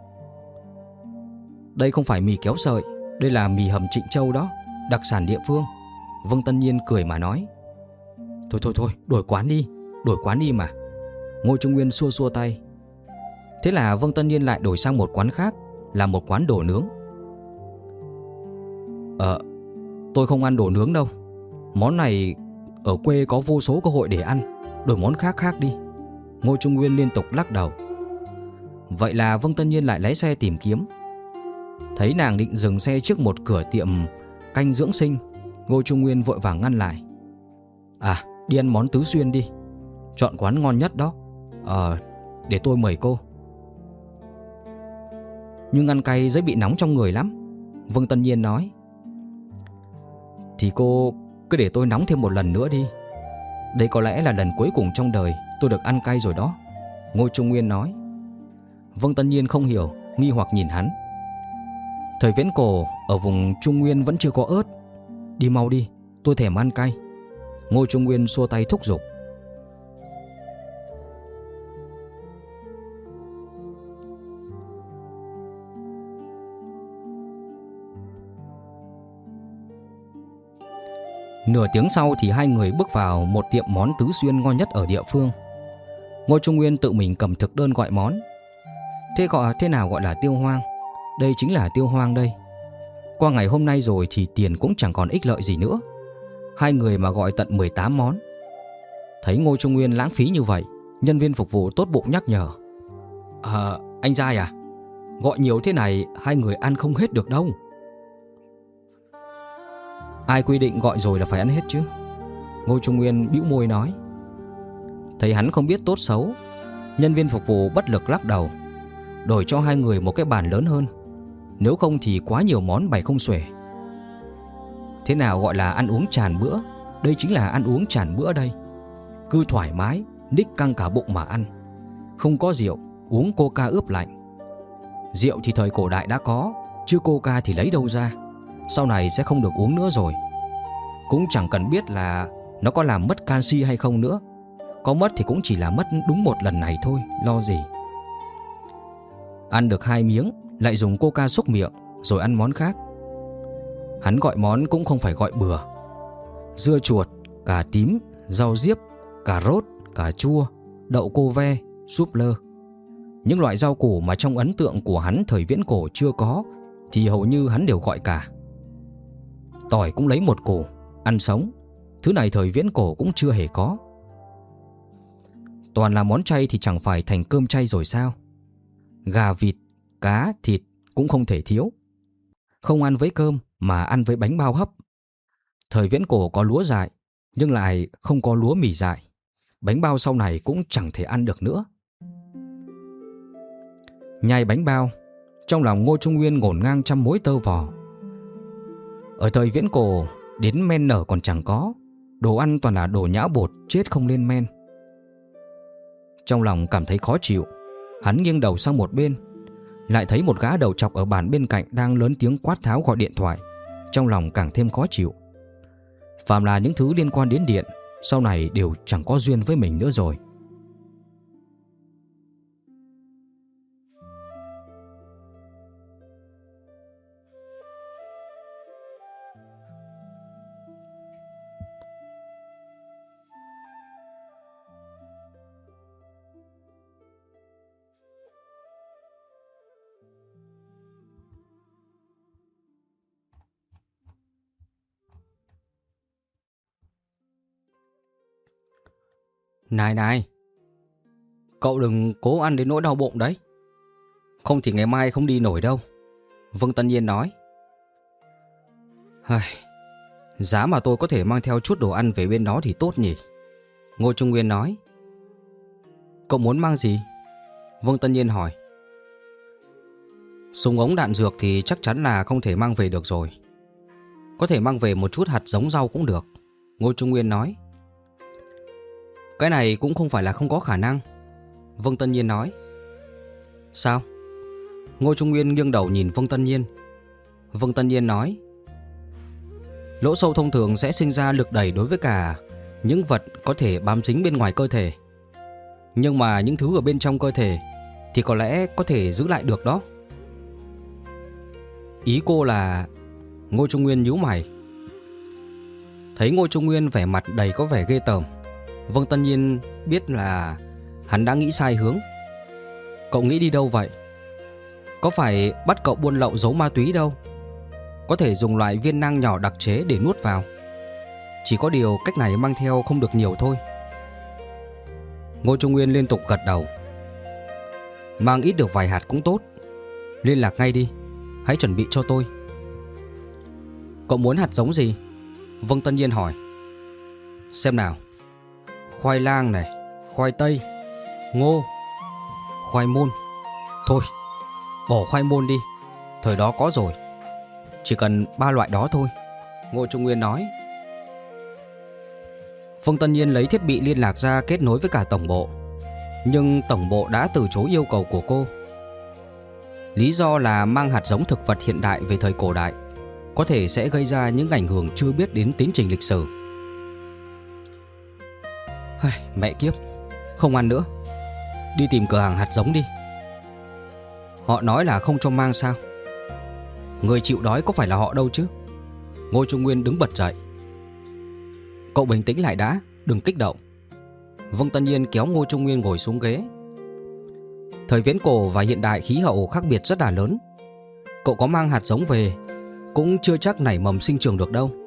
Đây không phải mì kéo sợi, đây là mì hầm Trịnh Châu đó, đặc sản địa phương. Vương Tân Nhiên cười mà nói. Thôi, đổi quán đi mà. Ngô Trung Nguyên xua xua tay. Thế là Vương Tân Nhiên lại đổi sang một quán khác, là một quán đồ nướng. Tôi không ăn đồ nướng đâu. Món này ở quê có vô số cơ hội để ăn. Đổi món khác đi. Ngô Trung Nguyên liên tục lắc đầu. Vậy là Vương Tân Nhiên lại lái xe tìm kiếm. Thấy nàng định dừng xe trước một cửa tiệm canh dưỡng sinh, Ngô Trung Nguyên vội vàng ngăn lại. Đi ăn món tứ xuyên đi. Chọn quán ngon nhất đó. Để tôi mời cô. Nhưng ăn cay dễ bị nóng trong người lắm, Vương Tân Nhiên nói. Thì cô cứ để tôi nóng thêm một lần nữa đi. Đây có lẽ là lần cuối cùng trong đời tôi được ăn cay rồi đó, Ngô Trung Nguyên nói. Vương Tân Nhiên không hiểu, nghi hoặc nhìn hắn. Thời viễn cổ ở vùng Trung Nguyên vẫn chưa có ớt. Đi mau đi, tôi thèm ăn cay. Ngô Trung Nguyên xua tay thúc giục. Nửa tiếng sau thì hai người bước vào một tiệm món tứ xuyên ngon nhất ở địa phương. Ngô Trung Nguyên tự mình cầm thực đơn gọi món. Thế nào gọi là tiêu hoang? Đây chính là tiêu hoang đây. Qua ngày hôm nay rồi thì tiền cũng chẳng còn ích lợi gì nữa. Hai người mà gọi tận 18 món. Thấy Ngô Trung Nguyên lãng phí như vậy, nhân viên phục vụ tốt bụng nhắc nhở. Anh trai à, gọi nhiều thế này hai người ăn không hết được đâu. Ai quy định gọi rồi là phải ăn hết chứ? Ngô Trung Nguyên bĩu môi nói. Thấy hắn không biết tốt xấu, nhân viên phục vụ bất lực lắc đầu, đổi cho hai người một cái bàn lớn hơn. Nếu không thì quá nhiều món bày không xuể. Thế nào gọi là ăn uống tràn bữa? Đây chính là ăn uống tràn bữa đây. Cứ thoải mái, ních căng cả bụng mà ăn. Không có rượu, uống coca ướp lạnh. Rượu thì thời cổ đại đã có, chứ coca thì lấy đâu ra. Sau này sẽ không được uống nữa rồi. Cũng chẳng cần biết là nó có làm mất canxi hay không nữa. Có mất thì cũng chỉ là mất đúng một lần này thôi, lo gì. Ăn được 2 miếng lại dùng coca xúc miệng, rồi ăn món khác. Hắn gọi món cũng không phải gọi bừa. Dưa chuột, cà tím, rau diếp, cà rốt, cà chua, đậu cô ve, súp lơ. Những loại rau củ mà trong ấn tượng của hắn thời viễn cổ chưa có thì hầu như hắn đều gọi cả. Tỏi cũng lấy một củ, ăn sống. Thứ này thời viễn cổ cũng chưa hề có. Toàn là món chay thì chẳng phải thành cơm chay rồi sao? Gà, vịt, cá, thịt cũng không thể thiếu. Không ăn với cơm mà ăn với bánh bao hấp. Thời viễn cổ có lúa dại, nhưng lại không có lúa mì dại. Bánh bao sau này cũng chẳng thể ăn được nữa. Nhai bánh bao, trong lòng Ngô Trung Nguyên ngổn ngang trăm mối tơ vò. Ở thời viễn cổ, đến men nở còn chẳng có. Đồ ăn toàn là đồ nhão bột, chết không lên men. Trong lòng cảm thấy khó chịu, hắn nghiêng đầu sang một bên, lại thấy một gã đầu trọc ở bàn bên cạnh đang lớn tiếng quát tháo gọi điện thoại. Trong lòng càng thêm khó chịu. Phàm là những thứ liên quan đến điện, sau này đều chẳng có duyên với mình nữa rồi. Này này, cậu đừng cố ăn đến nỗi đau bụng đấy. Không thì ngày mai không đi nổi đâu. Vương Tân Nhiên nói. Giá mà tôi có thể mang theo chút đồ ăn về bên đó thì tốt nhỉ. Ngô Trung Nguyên nói. Cậu muốn mang gì? Vương Tân Nhiên hỏi. Súng ống đạn dược thì chắc chắn là không thể mang về được rồi. Có thể mang về một chút hạt giống rau cũng được, Ngô Trung Nguyên nói. Cái này cũng không phải là không có khả năng, Vương Tân Nhiên nói. Sao? Ngô Trung Nguyên nghiêng đầu nhìn Vương Tân Nhiên. Vương Tân Nhiên nói. Lỗ sâu thông thường sẽ sinh ra lực đẩy đối với cả những vật có thể bám dính bên ngoài cơ thể. Nhưng mà những thứ ở bên trong cơ thể thì có lẽ có thể giữ lại được đó. Ý cô là... Ngô Trung Nguyên nhíu mày. Thấy Ngô Trung Nguyên vẻ mặt đầy có vẻ ghê tởm, Vương Tân Nhiên biết là hắn đã nghĩ sai hướng. Cậu nghĩ đi đâu vậy? Có phải bắt cậu buôn lậu giấu ma túy đâu. Có thể dùng loại viên nang nhỏ đặc chế để nuốt vào. Chỉ có điều cách này mang theo không được nhiều thôi. Ngô Trung Nguyên liên tục gật đầu. Mang ít được vài hạt cũng tốt. Liên lạc ngay đi. Hãy chuẩn bị cho tôi. Cậu muốn hạt giống gì? Vương Tân Nhiên hỏi. Xem nào. Khoai lang này, khoai tây, ngô, khoai môn. Thôi, bỏ khoai môn đi, thời đó có rồi. Chỉ cần 3 loại đó thôi, Ngô Trung Nguyên nói. Vương Tân Nhiên lấy thiết bị liên lạc ra kết nối với cả tổng bộ. Nhưng tổng bộ đã từ chối yêu cầu của cô. Lý do là mang hạt giống thực vật hiện đại về thời cổ đại có thể sẽ gây ra những ảnh hưởng chưa biết đến tiến trình lịch sử. Mẹ kiếp, không ăn nữa. Đi tìm cửa hàng hạt giống đi. Họ nói là không cho mang sao? Người chịu đói có phải là họ đâu chứ? Ngô Trung Nguyên đứng bật dậy. Cậu bình tĩnh lại đã, đừng kích động. Vương Tân Nhiên kéo Ngô Trung Nguyên ngồi xuống ghế. Thời viễn cổ và hiện đại khí hậu khác biệt rất là lớn. Cậu có mang hạt giống về cũng chưa chắc nảy mầm sinh trưởng được đâu.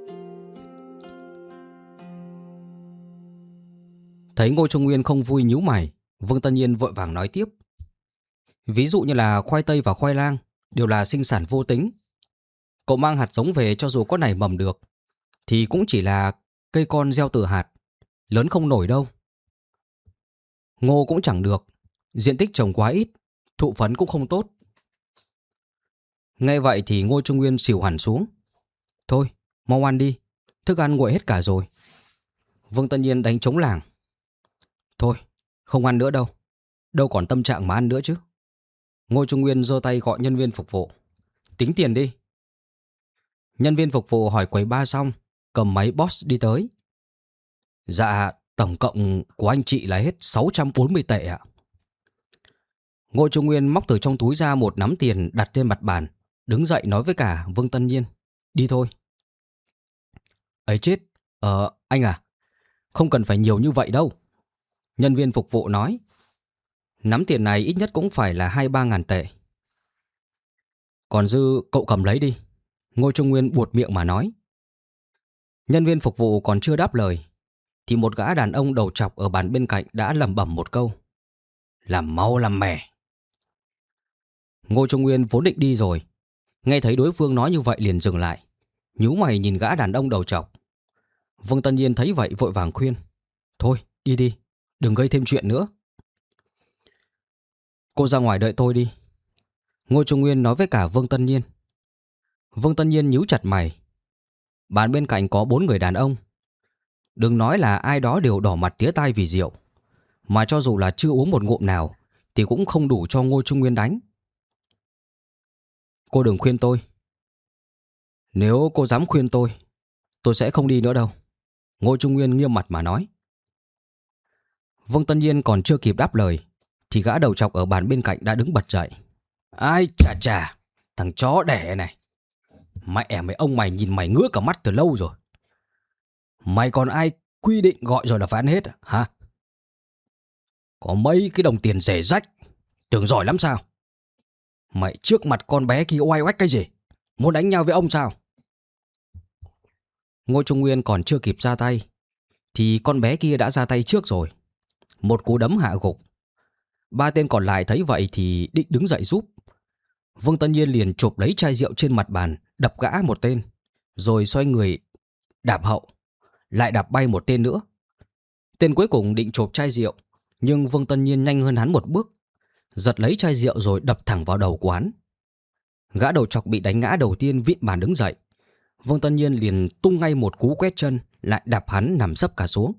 Thấy Ngô Trung Nguyên không vui nhíu mày, Vương Tân Nhiên vội vàng nói tiếp. Ví dụ như là khoai tây và khoai lang đều là sinh sản vô tính. Cậu mang hạt giống về cho dù có nảy mầm được thì cũng chỉ là cây con gieo từ hạt, lớn không nổi đâu. Ngô cũng chẳng được, diện tích trồng quá ít, thụ phấn cũng không tốt. Nghe vậy thì Ngô Trung Nguyên xỉu hẳn xuống. Thôi, mau ăn đi, thức ăn nguội hết cả rồi. Vương Tân Nhiên đánh trống lảng. Thôi, không ăn nữa đâu. Đâu còn tâm trạng mà ăn nữa chứ. Ngô Trung Nguyên giơ tay gọi nhân viên phục vụ. Tính tiền đi. Nhân viên phục vụ hỏi quầy bar xong, cầm máy boss đi tới. Dạ, tổng cộng của anh chị là hết 640 tệ ạ. Ngô Trung Nguyên móc từ trong túi ra một nắm tiền đặt trên mặt bàn, đứng dậy nói với cả Vương Tân Nhiên. Đi thôi. Ấy chết, anh à, không cần phải nhiều như vậy đâu. Nhân viên phục vụ nói. Nắm tiền này ít nhất cũng phải là 2-3 ngàn tệ. Còn dư cậu cầm lấy đi. Ngô Trung Nguyên buột miệng mà nói. Nhân viên phục vụ còn chưa đáp lời thì một gã đàn ông đầu trọc ở bàn bên cạnh đã lẩm bẩm một câu. Làm mau làm mẻ. Ngô Trung Nguyên vốn định đi rồi, nghe thấy đối phương nói như vậy liền dừng lại, nhíu mày nhìn gã đàn ông đầu trọc. Vương Tân Nhiên thấy vậy vội vàng khuyên. Thôi đi đi, đừng gây thêm chuyện nữa. Cô ra ngoài đợi tôi đi. Ngô Trung Nguyên nói với cả Vương Tân Nhiên. Vương Tân Nhiên nhíu chặt mày. Bàn bên cạnh có 4 người đàn ông. Đừng nói là ai đó đều đỏ mặt tía tai vì rượu, mà cho dù là chưa uống một ngụm nào thì cũng không đủ cho Ngô Trung Nguyên đánh. Cô đừng khuyên tôi. Nếu cô dám khuyên tôi sẽ không đi nữa đâu. Ngô Trung Nguyên nghiêm mặt mà nói. Vương Tân Nhiên còn chưa kịp đáp lời thì gã đầu trọc ở bàn bên cạnh đã đứng bật dậy. Ai chà chà, thằng chó đẻ này. Mẹ mày ông mày nhìn mày ngứa cả mắt từ lâu rồi. Mày còn ai quy định gọi rồi là phán hết hả? Có mấy cái đồng tiền rẻ rách, tưởng giỏi lắm sao? Mày trước mặt con bé kia oai oách cái gì? Muốn đánh nhau với ông sao? Ngô Trung Nguyên còn chưa kịp ra tay thì con bé kia đã ra tay trước rồi. Một cú đấm hạ gục. 3 tên còn lại thấy vậy thì định đứng dậy giúp. Vương Tân Nhiên liền chộp lấy chai rượu trên mặt bàn, đập gã một tên, rồi xoay người đạp hậu, lại đạp bay một tên nữa. Tên cuối cùng định chộp chai rượu, nhưng Vương Tân Nhiên nhanh hơn hắn một bước, giật lấy chai rượu rồi đập thẳng vào đầu của hắn. Gã đầu trọc bị đánh ngã đầu tiên vịn bàn đứng dậy. Vương Tân Nhiên liền tung ngay một cú quét chân, lại đạp hắn nằm sấp cả xuống.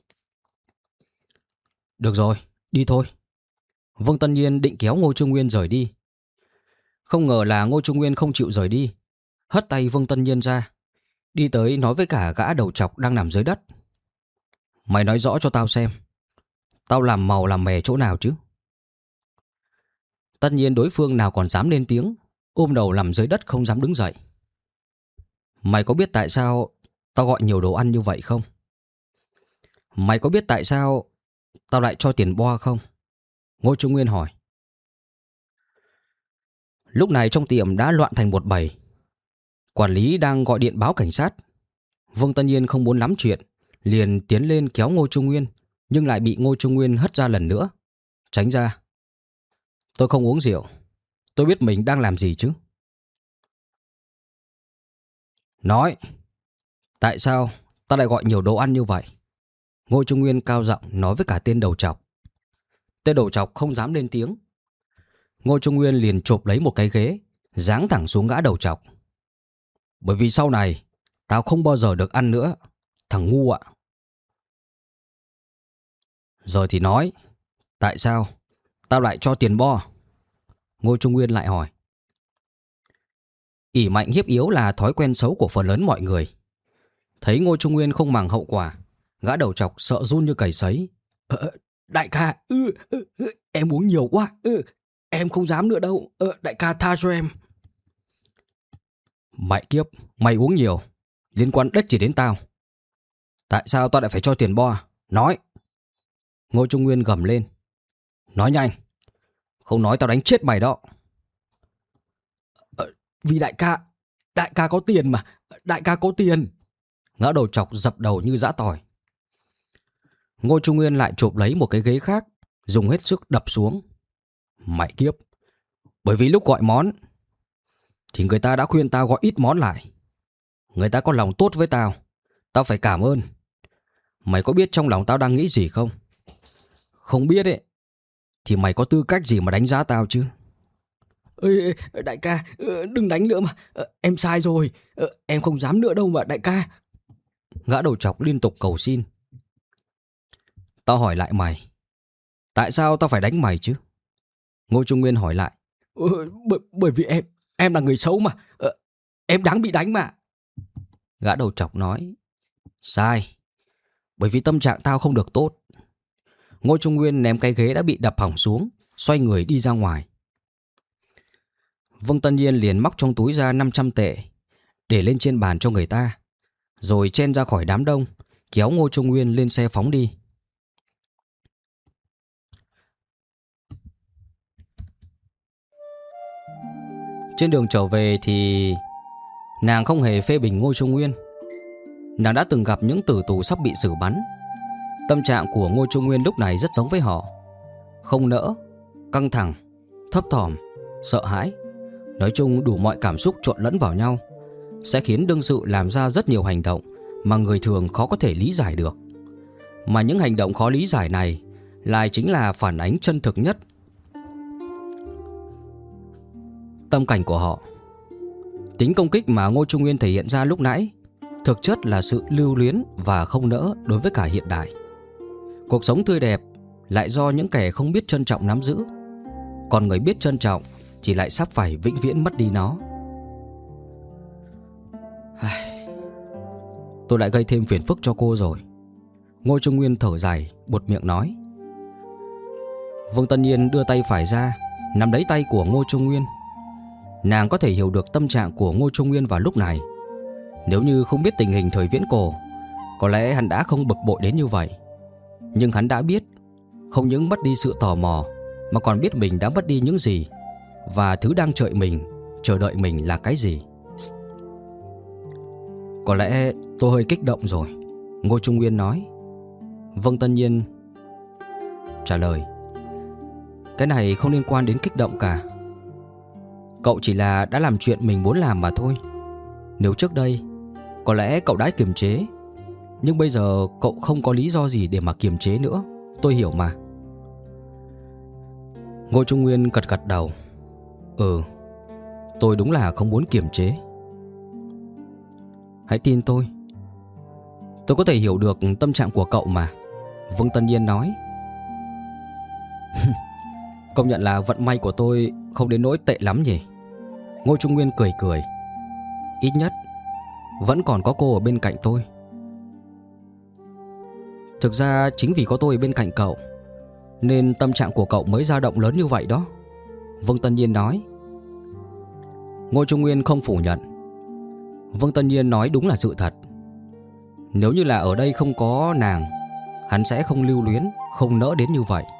Được rồi, đi thôi. Vương Tân Nhiên định kéo Ngô Trung Nguyên rời đi. Không ngờ là Ngô Trung Nguyên không chịu rời đi, hất tay Vương Tân Nhiên ra, đi tới nói với cả gã đầu trọc đang nằm dưới đất. Mày nói rõ cho tao xem, tao làm màu làm mè chỗ nào chứ? Tất nhiên đối phương nào còn dám lên tiếng, ôm đầu nằm dưới đất không dám đứng dậy. Mày có biết tại sao tao gọi nhiều đồ ăn như vậy không? Mày có biết tại sao tao lại cho tiền bo không? Ngô Trung Nguyên hỏi. Lúc này trong tiệm đã loạn thành một bầy. Quản lý đang gọi điện báo cảnh sát. Vương Tân Nhiên không muốn lắm chuyện, liền tiến lên kéo Ngô Trung Nguyên, nhưng lại bị Ngô Trung Nguyên hất ra lần nữa. Tránh ra. Tôi không uống rượu, tôi biết mình đang làm gì chứ. Nói, tại sao ta lại gọi nhiều đồ ăn như vậy? Ngô Trung Nguyên cao giọng nói với cả tên đầu trọc. Tên đầu trọc không dám lên tiếng. Ngô Trung Nguyên liền chộp lấy một cái ghế, giáng thẳng xuống gã đầu trọc. Bởi vì sau này tao không bao giờ được ăn nữa, thằng ngu ạ. Rồi thì nói, tại sao tao lại cho tiền bo? Ngô Trung Nguyên lại hỏi. Ỷ mạnh hiếp yếu là thói quen xấu của phần lớn mọi người. Thấy Ngô Trung Nguyên không màng hậu quả, gã đầu trọc sợ run như cầy sấy. Đại ca, em uống nhiều quá, em không dám nữa đâu, đại ca tha cho em. Mẹ kiếp, mày uống nhiều, liên quan đếch gì đến tao. Tại sao tao lại phải cho tiền bo? Nói. Ngô Trung Nguyên gầm lên. Nói nhanh, không nói tao đánh chết mày đó. Vì đại ca có tiền mà, đại ca có tiền. Gã đầu trọc dập đầu như giã tỏi. Ngô Trung Nguyên lại chộp lấy một cái ghế khác, dùng hết sức đập xuống. Mẹ kiếp, bởi vì lúc gọi món thì người ta đã khuyên tao gọi ít món lại. Người ta có lòng tốt với tao, tao phải cảm ơn. Mày có biết trong lòng tao đang nghĩ gì không? Không biết ấy, thì mày có tư cách gì mà đánh giá tao chứ? Ê, đại ca, đừng đánh nữa mà, em sai rồi, em không dám nữa đâu mà đại ca. Gã đầu trọc liên tục cầu xin. Tao hỏi lại mày, tại sao tao phải đánh mày chứ? Ngô Trung Nguyên hỏi lại. Bởi vì em là người xấu mà. Em đáng bị đánh mà. Gã đầu trọc nói. Sai. Bởi vì tâm trạng tao không được tốt. Ngô Trung Nguyên ném cái ghế đã bị đập hỏng xuống, xoay người đi ra ngoài. Vương Tân Nhiên liền móc trong túi ra 500 tệ, để lên trên bàn cho người ta, rồi chen ra khỏi đám đông, kéo Ngô Trung Nguyên lên xe phóng đi. Trên đường trở về thì nàng không hề phê bình Ngô Trung Nguyên. Nàng đã từng gặp những tử tù sắp bị xử bắn. Tâm trạng của Ngô Trung Nguyên lúc này rất giống với họ. Không nỡ, căng thẳng, thấp thỏm, sợ hãi. Nói chung đủ mọi cảm xúc trộn lẫn vào nhau, sẽ khiến đương sự làm ra rất nhiều hành động mà người thường khó có thể lý giải được. Mà những hành động khó lý giải này lại chính là phản ánh chân thực nhất tâm cảnh của họ. Tính công kích mà Ngô Trung Nguyên thể hiện ra lúc nãy thực chất là sự lưu luyến và không nỡ đối với cả hiện đại. Cuộc sống tươi đẹp lại do những kẻ không biết trân trọng nắm giữ, còn người biết trân trọng thì lại sắp phải vĩnh viễn mất đi nó. Tôi lại gây thêm phiền phức cho cô rồi. Ngô Trung Nguyên thở dài, buột miệng nói. Vương Tân Nhiên đưa tay phải ra, nắm lấy tay của Ngô Trung Nguyên. Nàng có thể hiểu được tâm trạng của Ngô Trung Nguyên vào lúc này. Nếu như không biết tình hình thời viễn cổ, có lẽ hắn đã không bực bội đến như vậy. Nhưng hắn đã biết, không những mất đi sự tò mò, mà còn biết mình đã mất đi những gì, và thứ đang chờ đợi mình là cái gì. Có lẽ tôi hơi kích động rồi, Ngô Trung Nguyên nói. Vương Tân Nhiên trả lời. Cái này không liên quan đến kích động cả. Cậu chỉ là đã làm chuyện mình muốn làm mà thôi. Nếu trước đây có lẽ cậu đã kiềm chế, nhưng bây giờ cậu không có lý do gì để mà kiềm chế nữa. Tôi hiểu mà. Ngô Trung Nguyên gật gật đầu. Tôi đúng là không muốn kiềm chế. Hãy tin tôi có thể hiểu được tâm trạng của cậu mà, Vương Tân Nhiên nói. Công nhận là vận may của tôi không đến nỗi tệ lắm nhỉ. Ngô Trung Nguyên cười cười. Ít nhất vẫn còn có cô ở bên cạnh tôi. Thực ra chính vì có tôi bên cạnh cậu nên tâm trạng của cậu mới dao động lớn như vậy đó, Vương Tân Nhiên nói. Ngô Trung Nguyên không phủ nhận. Vương Tân Nhiên nói đúng là sự thật. Nếu như là ở đây không có nàng, hắn sẽ không lưu luyến, không nỡ đến như vậy.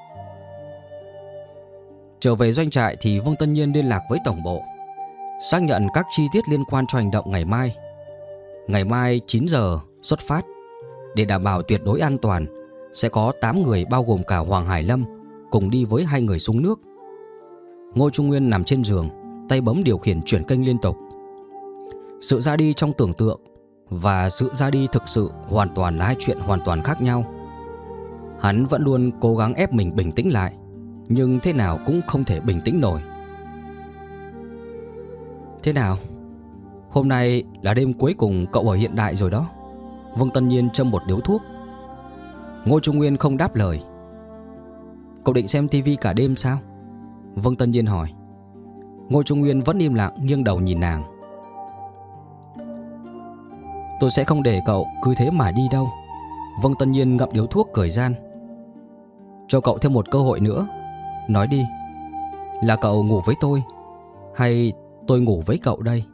Trở về doanh trại thì Vương Tân Nhiên liên lạc với tổng bộ, xác nhận các chi tiết liên quan cho hành động ngày mai. Ngày mai 9 giờ xuất phát. Để đảm bảo tuyệt đối an toàn, sẽ có 8 người bao gồm cả Hoàng Hải Lâm cùng đi với 2 người xuống nước. Ngô Trung Nguyên nằm trên giường, tay bấm điều khiển chuyển kênh liên tục. Sự ra đi trong tưởng tượng và sự ra đi thực sự hoàn toàn là hai chuyện hoàn toàn khác nhau. Hắn vẫn luôn cố gắng ép mình bình tĩnh lại, nhưng thế nào cũng không thể bình tĩnh nổi. Thế nào? Hôm nay là đêm cuối cùng cậu ở hiện đại rồi đó. Vương Tân Nhiên châm một điếu thuốc. Ngô Trung Nguyên không đáp lời. Cậu định xem tivi cả đêm sao? Vương Tân Nhiên hỏi. Ngô Trung Nguyên vẫn im lặng, nghiêng đầu nhìn nàng. Tôi sẽ không để cậu cứ thế mà đi đâu. Vương Tân Nhiên ngậm điếu thuốc cười gian. Cho cậu thêm một cơ hội nữa. Nói đi, là cậu ngủ với tôi hay tôi ngủ với cậu đây?